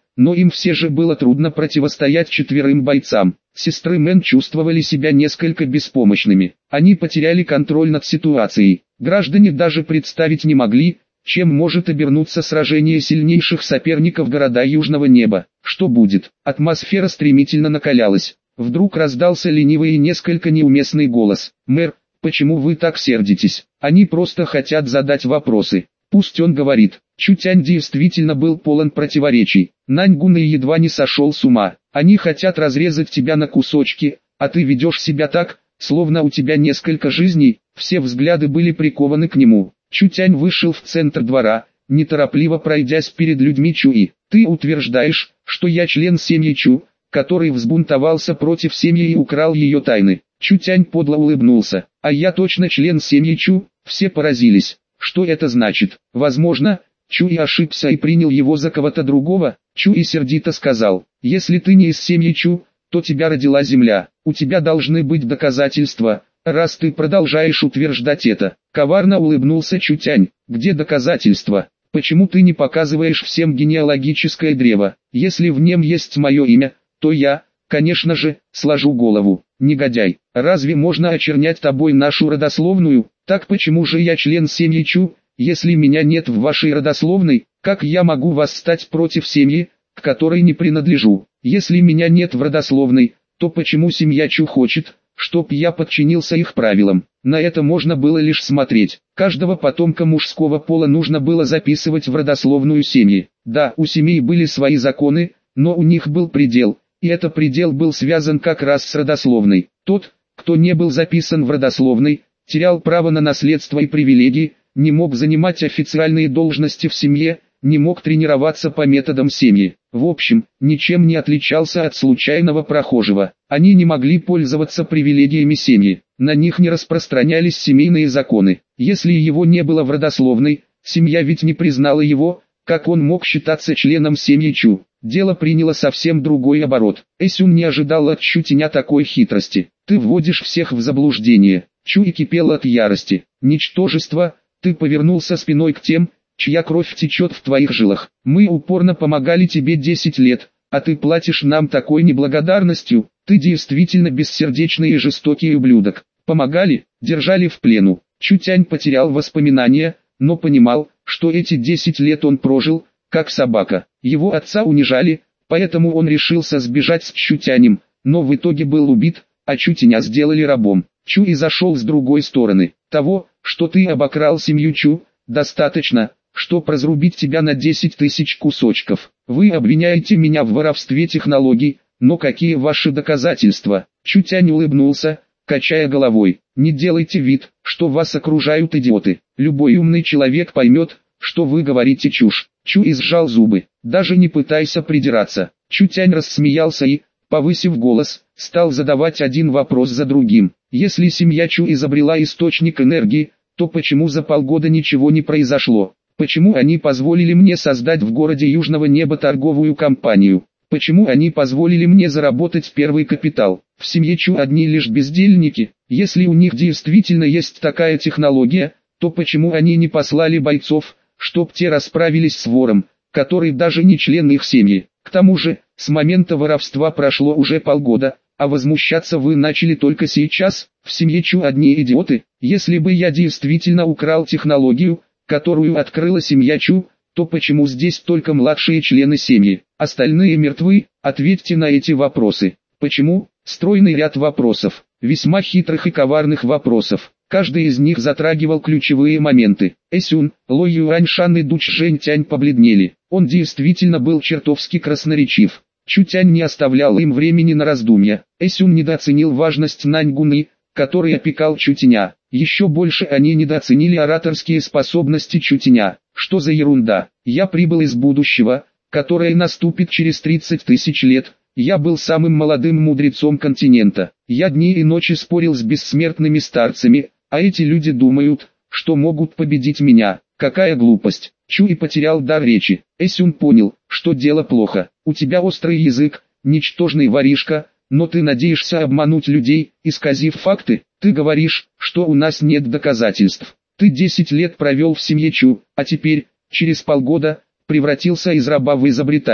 но им все же было трудно противостоять 4 бойцам. Сестры Мэн чувствовали себя несколько беспомощными. Они потеряли контроль над ситуацией. Граждане даже представить не могли, чем может обернуться сражение сильнейших соперников города Южного неба. Что будет? Атмосфера стремительно накалялась. Вдруг раздался ленивый и несколько неуместный голос. «Мэр, почему вы так сердитесь? Они просто хотят задать вопросы. Пусть он говорит». Чутянь действительно был полон противоречий. Наньгун едва не сошел с ума. Они хотят разрезать тебя на кусочки, а ты ведешь себя так, словно у тебя несколько жизней. Все взгляды были прикованы к нему. Чутянь вышел в центр двора, неторопливо пройдясь перед людьми Чуи. «Ты утверждаешь, что я член семьи Чу, который взбунтовался против семьи и украл ее тайны?» Чутянь подло улыбнулся. «А я точно член семьи Чу?» Все поразились. Что это значит? Возможно, Чуи ошибся и принял его за кого-то другого. Чуи сердито сказал: «Если ты не из семьи Чу, то тебя родила земля. У тебя должны быть доказательства, раз ты продолжаешь утверждать это». Коварно улыбнулся Чутянь. «Где доказательства? Почему ты не показываешь всем генеалогическое древо? Если в нем есть мое имя, то я, конечно же, сложу голову. Негодяй, разве можно очернять тобой нашу родословную? Так почему же я член семьи Чу, если меня нет в вашей родословной? Как я могу восстать против семьи, к которой не принадлежу? Если меня нет в родословной, то почему семья Чу хочет, чтоб я подчинился их правилам?» На это можно было лишь смотреть. Каждого потомка мужского пола нужно было записывать в родословную семьи. Да, у семей были свои законы, но у них был предел, и этот предел был связан как раз с родословной. Тот, кто не был записан в родословной, терял право на наследство и привилегии, не мог занимать официальные должности в семье, не мог тренироваться по методам семьи. В общем, ничем не отличался от случайного прохожего. Они не могли пользоваться привилегиями семьи, на них не распространялись семейные законы. Если его не было в родословной, семья ведь не признала его, как он мог считаться членом семьи Чу? Дело приняло совсем другой оборот. Эсюн не ожидал от Чутяня такой хитрости. «Ты вводишь всех в заблуждение». Чуи кипел от ярости. «Ничтожество, ты повернулся спиной к тем, чья кровь течет в твоих жилах. Мы упорно помогали тебе 10 лет, а ты платишь нам такой неблагодарностью. Ты действительно бессердечный и жестокий ублюдок. Помогали, держали в плену». Чутянь потерял воспоминания, но понимал, что эти 10 лет он прожил, как собака. Его отца унижали, поэтому он решился сбежать с Чутянем, но в итоге был убит, а Чутяня сделали рабом. Чуи зашел с другой стороны. «Того, что ты обокрал семью Чу, достаточно, чтобы разрубить тебя на 10 тысяч кусочков. Вы обвиняете меня в воровстве технологий, но какие ваши доказательства?» Чутянь улыбнулся, качая головой. «Не делайте вид, что вас окружают идиоты. Любой умный человек поймет, что вы говорите чушь». Чуи сжал зубы. «Даже не пытайся придираться». Чутянь рассмеялся и, повысив голос, стал задавать один вопрос за другим. «Если семья Чу изобрела источник энергии, то почему за полгода ничего не произошло? Почему они позволили мне создать в городе Южного неба торговую компанию? Почему они позволили мне заработать первый капитал? В семье Чу одни лишь бездельники. Если у них действительно есть такая технология, то почему они не послали бойцов, чтоб те расправились с вором, который даже не член их семьи? К тому же, с момента воровства прошло уже полгода, а возмущаться вы начали только сейчас. В семье Чу одни идиоты. Если бы я действительно украл технологию, которую открыла семья Чу, то почему здесь только младшие члены семьи? Остальные мертвы? Ответьте на эти вопросы. Почему? Стройный ряд вопросов, весьма хитрых и коварных вопросов. Каждый из них затрагивал ключевые моменты. Эсюн, Ло Юаньшан и Дуч Жэньтянь побледнели. Он действительно был чертовски красноречив. Чутянь не оставлял им времени на раздумья. Эсюн недооценил важность Наньгуны, который опекал Чутяня. Еще больше они недооценили ораторские способности Чутяня. Что за ерунда? Я прибыл из будущего, которое наступит через 30 тысяч лет. Я был самым молодым мудрецом континента. Я дни и ночи спорил с бессмертными старцами, а эти люди думают, что могут победить меня. Какая глупость. Чуи потерял дар речи. Эсюн понял, что дело плохо. У тебя острый язык, ничтожный воришка, но ты надеешься обмануть людей, исказив факты. Ты говоришь, что у нас нет доказательств. Ты 10 лет провел в семье Чу, а теперь, через полгода, превратился из раба в изобретателя.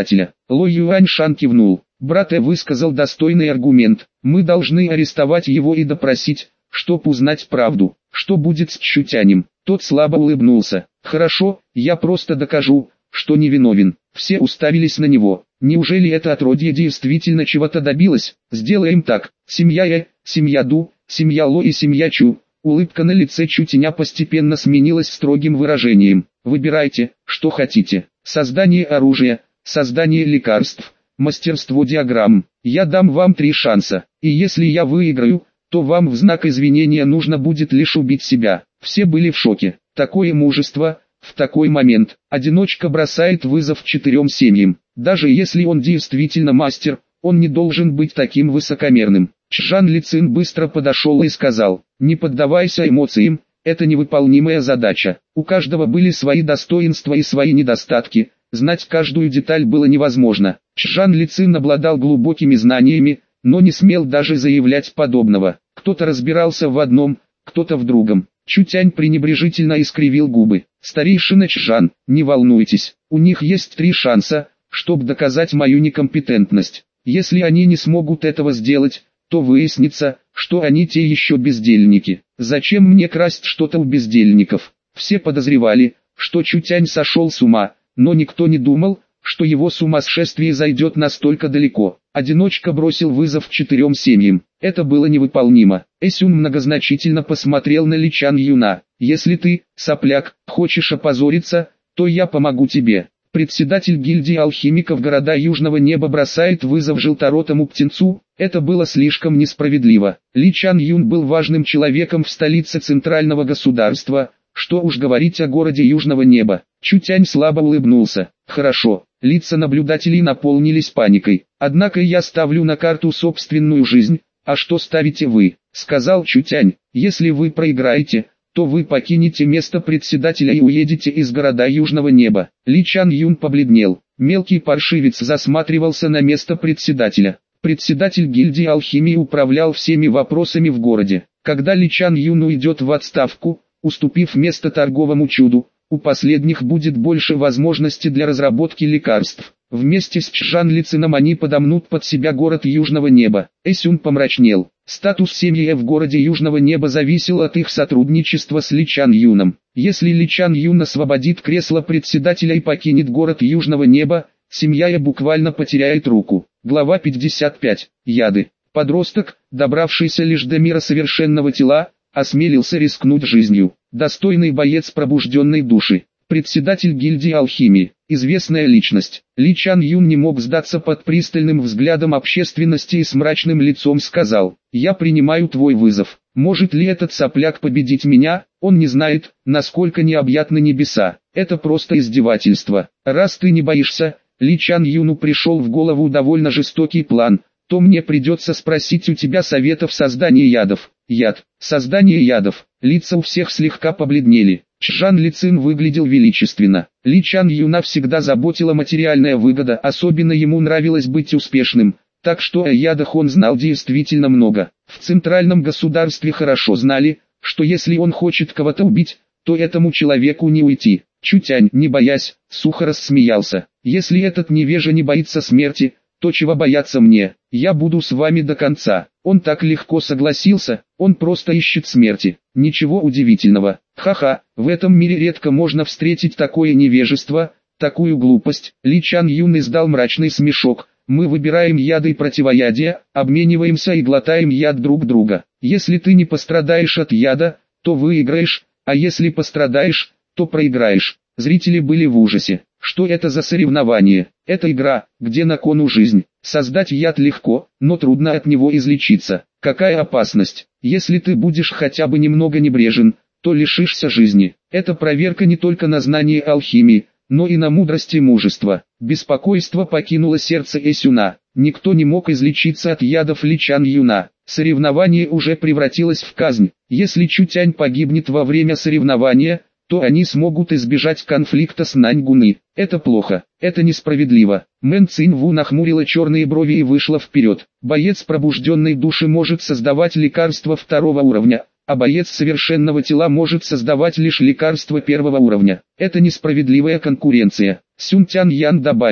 Ло Юаньшан кивнул. Брат высказал достойный аргумент. Мы должны арестовать его и допросить, чтоб узнать правду. Что будет с Чутянем? Тот слабо улыбнулся. Хорошо, я просто докажу, что невиновен. Все уставились на него. Неужели это отродье действительно чего-то добилось? Сделаем так. Семья семья Ду, семья Ло и семья Чу. Улыбка на лице Чутяня постепенно сменилась строгим выражением. Выбирайте, что хотите. Создание оружия, создание лекарств, мастерство диаграмм. Я дам вам 3 шанса. И если я выиграю, то вам в знак извинения нужно будет лишь убить себя. Все были в шоке. Такое мужество, в такой момент. Одиночка бросает вызов 4 семьям. Даже если он действительно мастер, он не должен быть таким высокомерным. Чжан Лицин быстро подошел и сказал: «Не поддавайся эмоциям, это невыполнимая задача. У каждого были свои достоинства и свои недостатки, знать каждую деталь было невозможно». Чжан Лицин обладал глубокими знаниями, но не смел даже заявлять подобного. Кто-то разбирался в одном, кто-то в другом. Чутянь пренебрежительно искривил губы. «Старейшина Чжан, не волнуйтесь, у них есть 3 шанса, чтобы доказать мою некомпетентность. Если они не смогут этого сделать, то выяснится, что они те еще бездельники. Зачем мне красть что-то у бездельников?» Все подозревали, что Чутянь сошел с ума, но никто не думал, что его сумасшествие зайдет настолько далеко. Одиночка бросил вызов 4 семьям. Это было невыполнимо. Эсюн многозначительно посмотрел на Ли Чан Юна. «Если ты, сопляк, хочешь опозориться, то я помогу тебе». Председатель гильдии алхимиков города Южного Неба бросает вызов желторотому птенцу. Это было слишком несправедливо. Ли Чан Юн был важным человеком в столице центрального государства, что уж говорить о городе Южного Неба. Чутянь слабо улыбнулся. «Хорошо». Лица наблюдателей наполнились паникой. «Однако я ставлю на карту собственную жизнь, а что ставите вы?» — сказал Чутянь. «Если вы проиграете, то вы покинете место председателя и уедете из города Южного Неба». Ли Чан Юн побледнел. Мелкий паршивец засматривался на место председателя. Председатель гильдии алхимии управлял всеми вопросами в городе. Когда Ли Чан Юн уйдет в отставку, уступив место торговому чуду, у последних будет больше возможностей для разработки лекарств. Вместе с Чжан Лицином они подомнут под себя город Южного Неба. Эсюн помрачнел. Статус семьи в городе Южного Неба зависел от их сотрудничества с Ли Чан Юном. Если Ли Чан Юн освободит кресло председателя и покинет город Южного Неба, семья буквально потеряет руку. Глава 55. Яды. Подросток, добравшийся лишь до мира совершенного тела, осмелился рискнуть жизнью. Достойный боец пробужденной души. Председатель гильдии алхимии. Известная личность. Ли Чан Юн не мог сдаться под пристальным взглядом общественности и с мрачным лицом сказал: «Я принимаю твой вызов. Может ли этот сопляк победить меня? Он не знает, насколько необъятны небеса. Это просто издевательство. Раз ты не боишься», Ли Чан Юну пришел в голову довольно жестокий план, то мне придется спросить у тебя совета в создании ядов. Яд. Создание ядов. Лица у всех слегка побледнели. Чжан Лицин выглядел величественно. Ли Чан Юна всегда заботила материальная выгода, особенно ему нравилось быть успешным, так что о ядах он знал действительно много. В центральном государстве хорошо знали, что если он хочет кого-то убить, то этому человеку не уйти. Чутянь, не боясь, сухо рассмеялся. Если этот невежа не боится смерти, то чего бояться мне? Я буду с вами до конца. Он так легко согласился, он просто ищет смерти. Ничего удивительного. Ха-ха, в этом мире редко можно встретить такое невежество, такую глупость. Ли Чан Юн издал мрачный смешок. Мы выбираем яды и противоядия, обмениваемся и глотаем яд друг друга. Если ты не пострадаешь от яда, то выиграешь, а если пострадаешь, то проиграешь. Зрители были в ужасе. Что это за соревнование? Это игра, где на кону жизнь. Создать яд легко, но трудно от него излечиться. Какая опасность? Если ты будешь хотя бы немного небрежен, то лишишься жизни. Это проверка не только на знание алхимии, но и на мудрость и мужество. Беспокойство покинуло сердце Эсюна. Никто не мог излечиться от ядов Ли Чан Юна. Соревнование уже превратилось в казнь. Если Чутянь погибнет во время соревнования, то они смогут избежать конфликта с Наньгуны. Это плохо, это несправедливо. Мэн Циньву нахмурила черные брови и вышла вперед. Боец пробужденной души может создавать лекарства 2-го уровня, а боец совершенного тела может создавать лишь лекарства 1-го уровня. Это несправедливая конкуренция. Сюн Тян Ян добавил: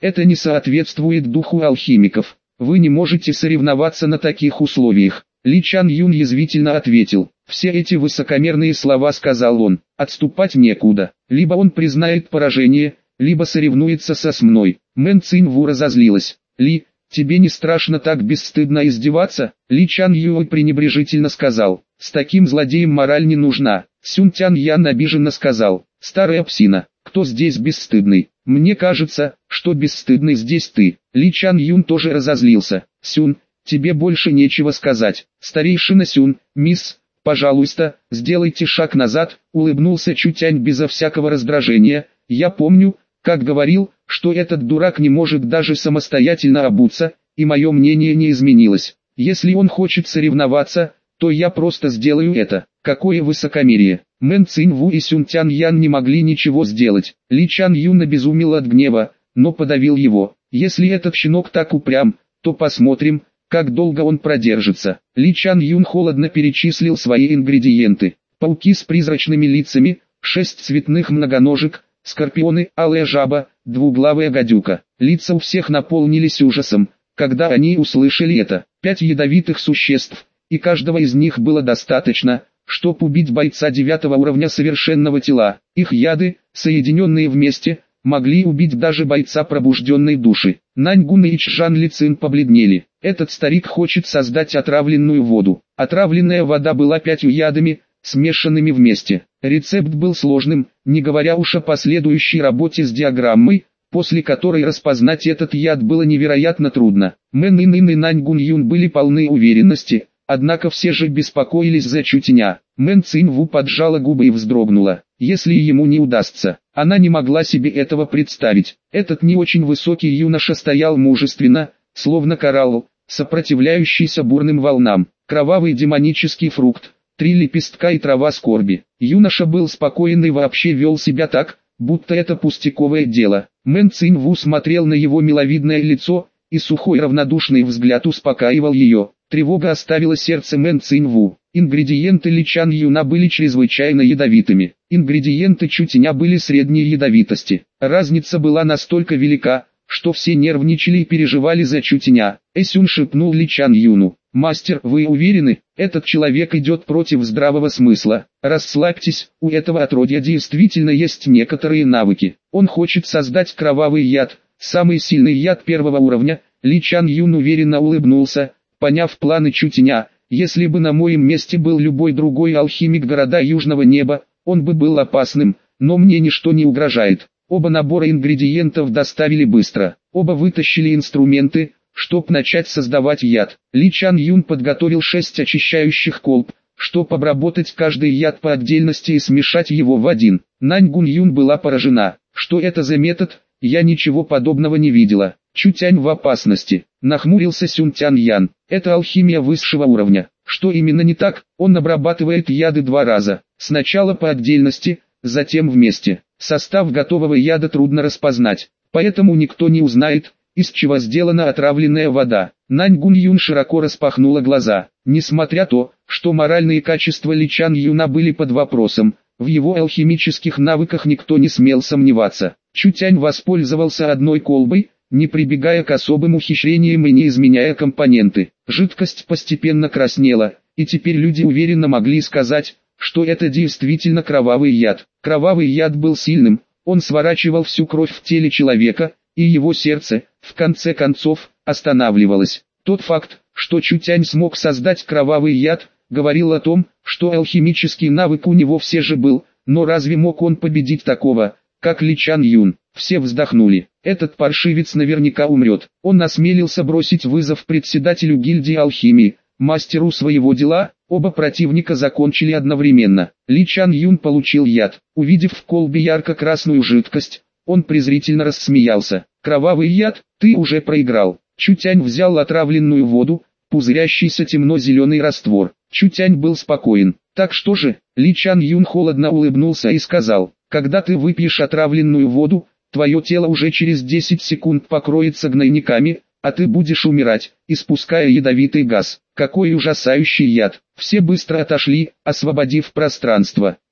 Это не соответствует духу алхимиков. Вы не можете соревноваться на таких условиях. Ли Чан Юн язвительно ответил. Все эти высокомерные слова, сказал он, отступать некуда. Либо он признает поражение, либо соревнуется со мной. Мэн Цинь Ву разозлилась. Ли, тебе не страшно так бесстыдно издеваться? Ли Чан Юй пренебрежительно сказал. С таким злодеем мораль не нужна. Сюн Тян Ян обиженно сказал. Старая псина, кто здесь бесстыдный? Мне кажется, что бесстыдный здесь ты. Ли Чан Юн тоже разозлился. Сюн, тебе больше нечего сказать. Старейшина Сюн, мисс, пожалуйста, сделайте шаг назад, улыбнулся Чутянь безо всякого раздражения. Я помню, как говорил, что этот дурак не может даже самостоятельно обуться, и мое мнение не изменилось. Если он хочет соревноваться, то я просто сделаю это. Какое высокомерие. Мэн Цинь Ву и Сюн Тян Ян не могли ничего сделать. Ли Чан Юн обезумел от гнева, но подавил его. Если этот щенок так упрям, то посмотрим, как долго он продержится. Ли Чан Юн холодно перечислил свои ингредиенты. Пауки с призрачными лицами, 6 цветных многоножек, скорпионы, алая жаба, двуглавая гадюка. Лица у всех наполнились ужасом, когда они услышали это. 5 ядовитых существ, и каждого из них было достаточно, чтобы убить бойца 9 уровня совершенного тела. Их яды, соединенные вместе, могли убить даже бойца пробужденной души. Наньгун и Чжан Лицин побледнели. Этот старик хочет создать отравленную воду. Отравленная вода была 5 ядами, смешанными вместе. Рецепт был сложным, не говоря уж о последующей работе с диаграммой, после которой распознать этот яд было невероятно трудно. Мэн Ин и Наньгун Юн были полны уверенности, однако все же беспокоились за Чутяня. Мэн Цинь Ву поджала губы и вздрогнула. Если ему не удастся, она не могла себе этого представить. Этот не очень высокий юноша стоял мужественно, словно коралл, сопротивляющийся бурным волнам. Кровавый демонический фрукт, 3 лепестка и трава скорби. Юноша был спокоен и вообще вел себя так, будто это пустяковое дело. Мэн Цинь Ву смотрел на его миловидное лицо, и сухой равнодушный взгляд успокаивал ее. Тревога оставила сердце Мэн Цинь Ву. Ингредиенты Ли Чан Юна были чрезвычайно ядовитыми. Ингредиенты Чутяня были средней ядовитости. Разница была настолько велика, что все нервничали и переживали за Чутяня. Эсюн шепнул Ли Чан Юну. «Мастер, вы уверены, этот человек идет против здравого смысла? Расслабьтесь, у этого отродья действительно есть некоторые навыки. Он хочет создать кровавый яд, самый сильный яд 1 уровня». Ли Чан Юн уверенно улыбнулся, поняв планы Чутяня. Если бы на моем месте был любой другой алхимик города Южного Неба, он бы был опасным, но мне ничто не угрожает. Оба набора ингредиентов доставили быстро. Оба вытащили инструменты, чтобы начать создавать яд. Ли Чан Юн подготовил 6 очищающих колб, чтобы обработать каждый яд по отдельности и смешать его в один. Наньгун Юн была поражена. Что это за метод? Я ничего подобного не видела. Чутянь в опасности. Нахмурился Сюн Тян Ян. Это алхимия высшего уровня. Что именно не так? Он обрабатывает яды 2 раза. Сначала по отдельности, затем вместе. Состав готового яда трудно распознать, поэтому никто не узнает, из чего сделана отравленная вода. Наньгун Юн широко распахнула глаза. Несмотря на то, что моральные качества Ли Чан Юна были под вопросом, в его алхимических навыках никто не смел сомневаться. Чутянь воспользовался одной колбой, не прибегая к особым ухищрениям и не изменяя компоненты. Жидкость постепенно краснела, и теперь люди уверенно могли сказать, что это действительно кровавый яд. Кровавый яд был сильным, он сворачивал всю кровь в теле человека, и его сердце, в конце концов, останавливалось. Тот факт, что Чутянь смог создать кровавый яд, говорил о том, что алхимический навык у него все же был, но разве мог он победить такого, как Ли Чан Юн? Все вздохнули. Этот паршивец наверняка умрет. Он осмелился бросить вызов председателю гильдии алхимии, мастеру своего дела. Оба противника закончили одновременно. Ли Чан Юн получил яд. Увидев в колбе ярко-красную жидкость, он презрительно рассмеялся. «Кровавый яд, ты уже проиграл». Чутянь взял отравленную воду, пузырящийся темно-зеленый раствор. Чутянь был спокоен. «Так что же?» Ли Чан Юн холодно улыбнулся и сказал, «Когда ты выпьешь отравленную воду, твое тело уже через 10 секунд покроется гнойниками, а ты будешь умирать, испуская ядовитый газ. Какой ужасающий яд!» Все быстро отошли, освободив пространство.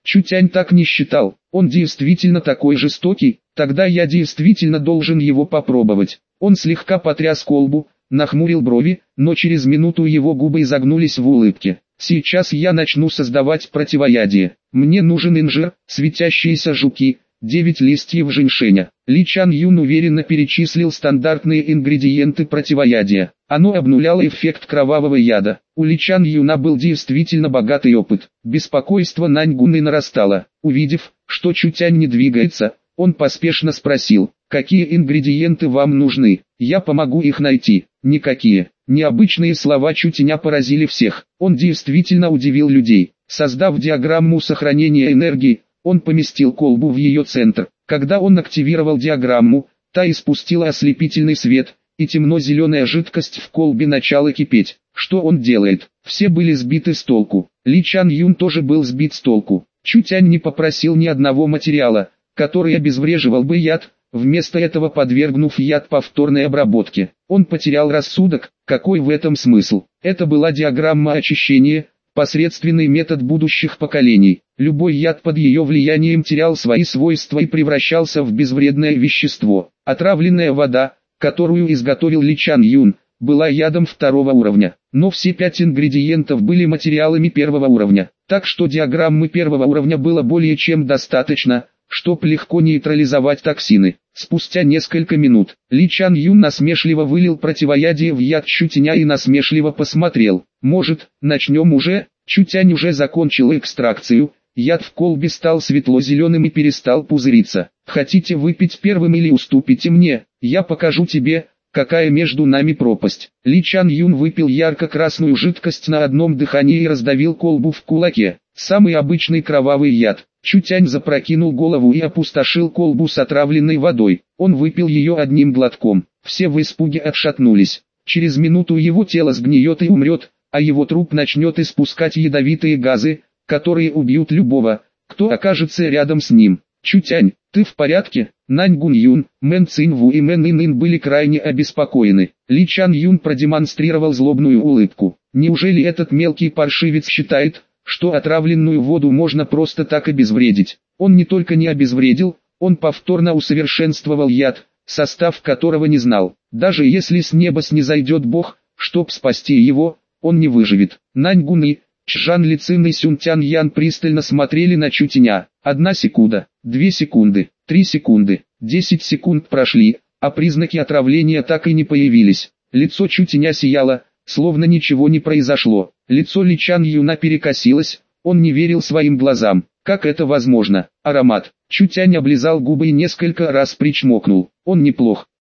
Чутянь так не считал, он действительно такой жестокий, тогда я действительно должен его попробовать. Он слегка потряс колбу, нахмурил брови, но через минуту его губы изогнулись в улыбке. Сейчас я начну создавать противоядие. Мне нужен инжир, светящиеся жуки, 9 листьев женьшеня. Ли Чан Юн уверенно перечислил стандартные ингредиенты противоядия. Оно обнуляло эффект кровавого яда. У Ли Чан Юна был действительно богатый опыт. Беспокойство Нань Гуны нарастало. Увидев, что Чутянь не двигается, он поспешно спросил: «Какие ингредиенты вам нужны? Я помогу их найти». «Никакие». Необычные слова Чутяня поразили всех. Он действительно удивил людей. Создав диаграмму сохранения энергии, он поместил колбу в ее центр. Когда он активировал диаграмму, та испустила ослепительный свет, и темно-зеленая жидкость в колбе начала кипеть. Что он делает? Все были сбиты с толку. Ли Чан Юн тоже был сбит с толку. Чутянь не попросил ни одного материала, который обезвреживал бы яд, вместо этого подвергнув яд повторной обработке. Он потерял рассудок. Какой в этом смысл? Это была диаграмма очищения, посредственный метод будущих поколений. Любой яд под ее влиянием терял свои свойства и превращался в безвредное вещество. Отравленная вода, которую изготовил Ли Чан Юн, была ядом второго уровня. Но все 5 ингредиентов были материалами первого уровня. Так что диаграммы первого уровня было более чем достаточно, чтобы легко нейтрализовать токсины. Спустя несколько минут, Ли Чан Юн насмешливо вылил противоядие в яд Чутяня и насмешливо посмотрел. «Может, начнем уже?» Чутянь уже закончил экстракцию, яд в колбе стал светло-зеленым и перестал пузыриться. «Хотите выпить первым или уступите мне? Я покажу тебе, какая между нами пропасть». Ли Чан Юн выпил ярко-красную жидкость на одном дыхании и раздавил колбу в кулаке. Самый обычный кровавый яд. Чутянь запрокинул голову и опустошил колбу с отравленной водой. Он выпил ее одним глотком. Все в испуге отшатнулись. Через минуту его тело сгниет и умрет, а его труп начнет испускать ядовитые газы, которые убьют любого, кто окажется рядом с ним. «Чутянь, ты в порядке?» Нань Гун Юн, Мэн Цинь Ву и Мэн Ин Ин были крайне обеспокоены. Ли Чан Юн продемонстрировал злобную улыбку. «Неужели этот мелкий паршивец считает, что отравленную воду можно просто так обезвредить?» Он не только не обезвредил, он повторно усовершенствовал яд, состав которого не знал. Даже если с неба снизойдет Бог, чтоб спасти его, он не выживет. Нань Гун и Чжан Лицин и Сюнтян Ян пристально смотрели на Чутяня. 1 секунда, 2 секунды, 3 секунды, 10 секунд прошли, а признаки отравления так и не появились. Лицо Чутяня сияло, словно ничего не произошло. Лицо Ли Чан Юна перекосилось, он не верил своим глазам. Как это возможно? Аромат. Чутянь облизал губы и несколько раз причмокнул. Он неплох.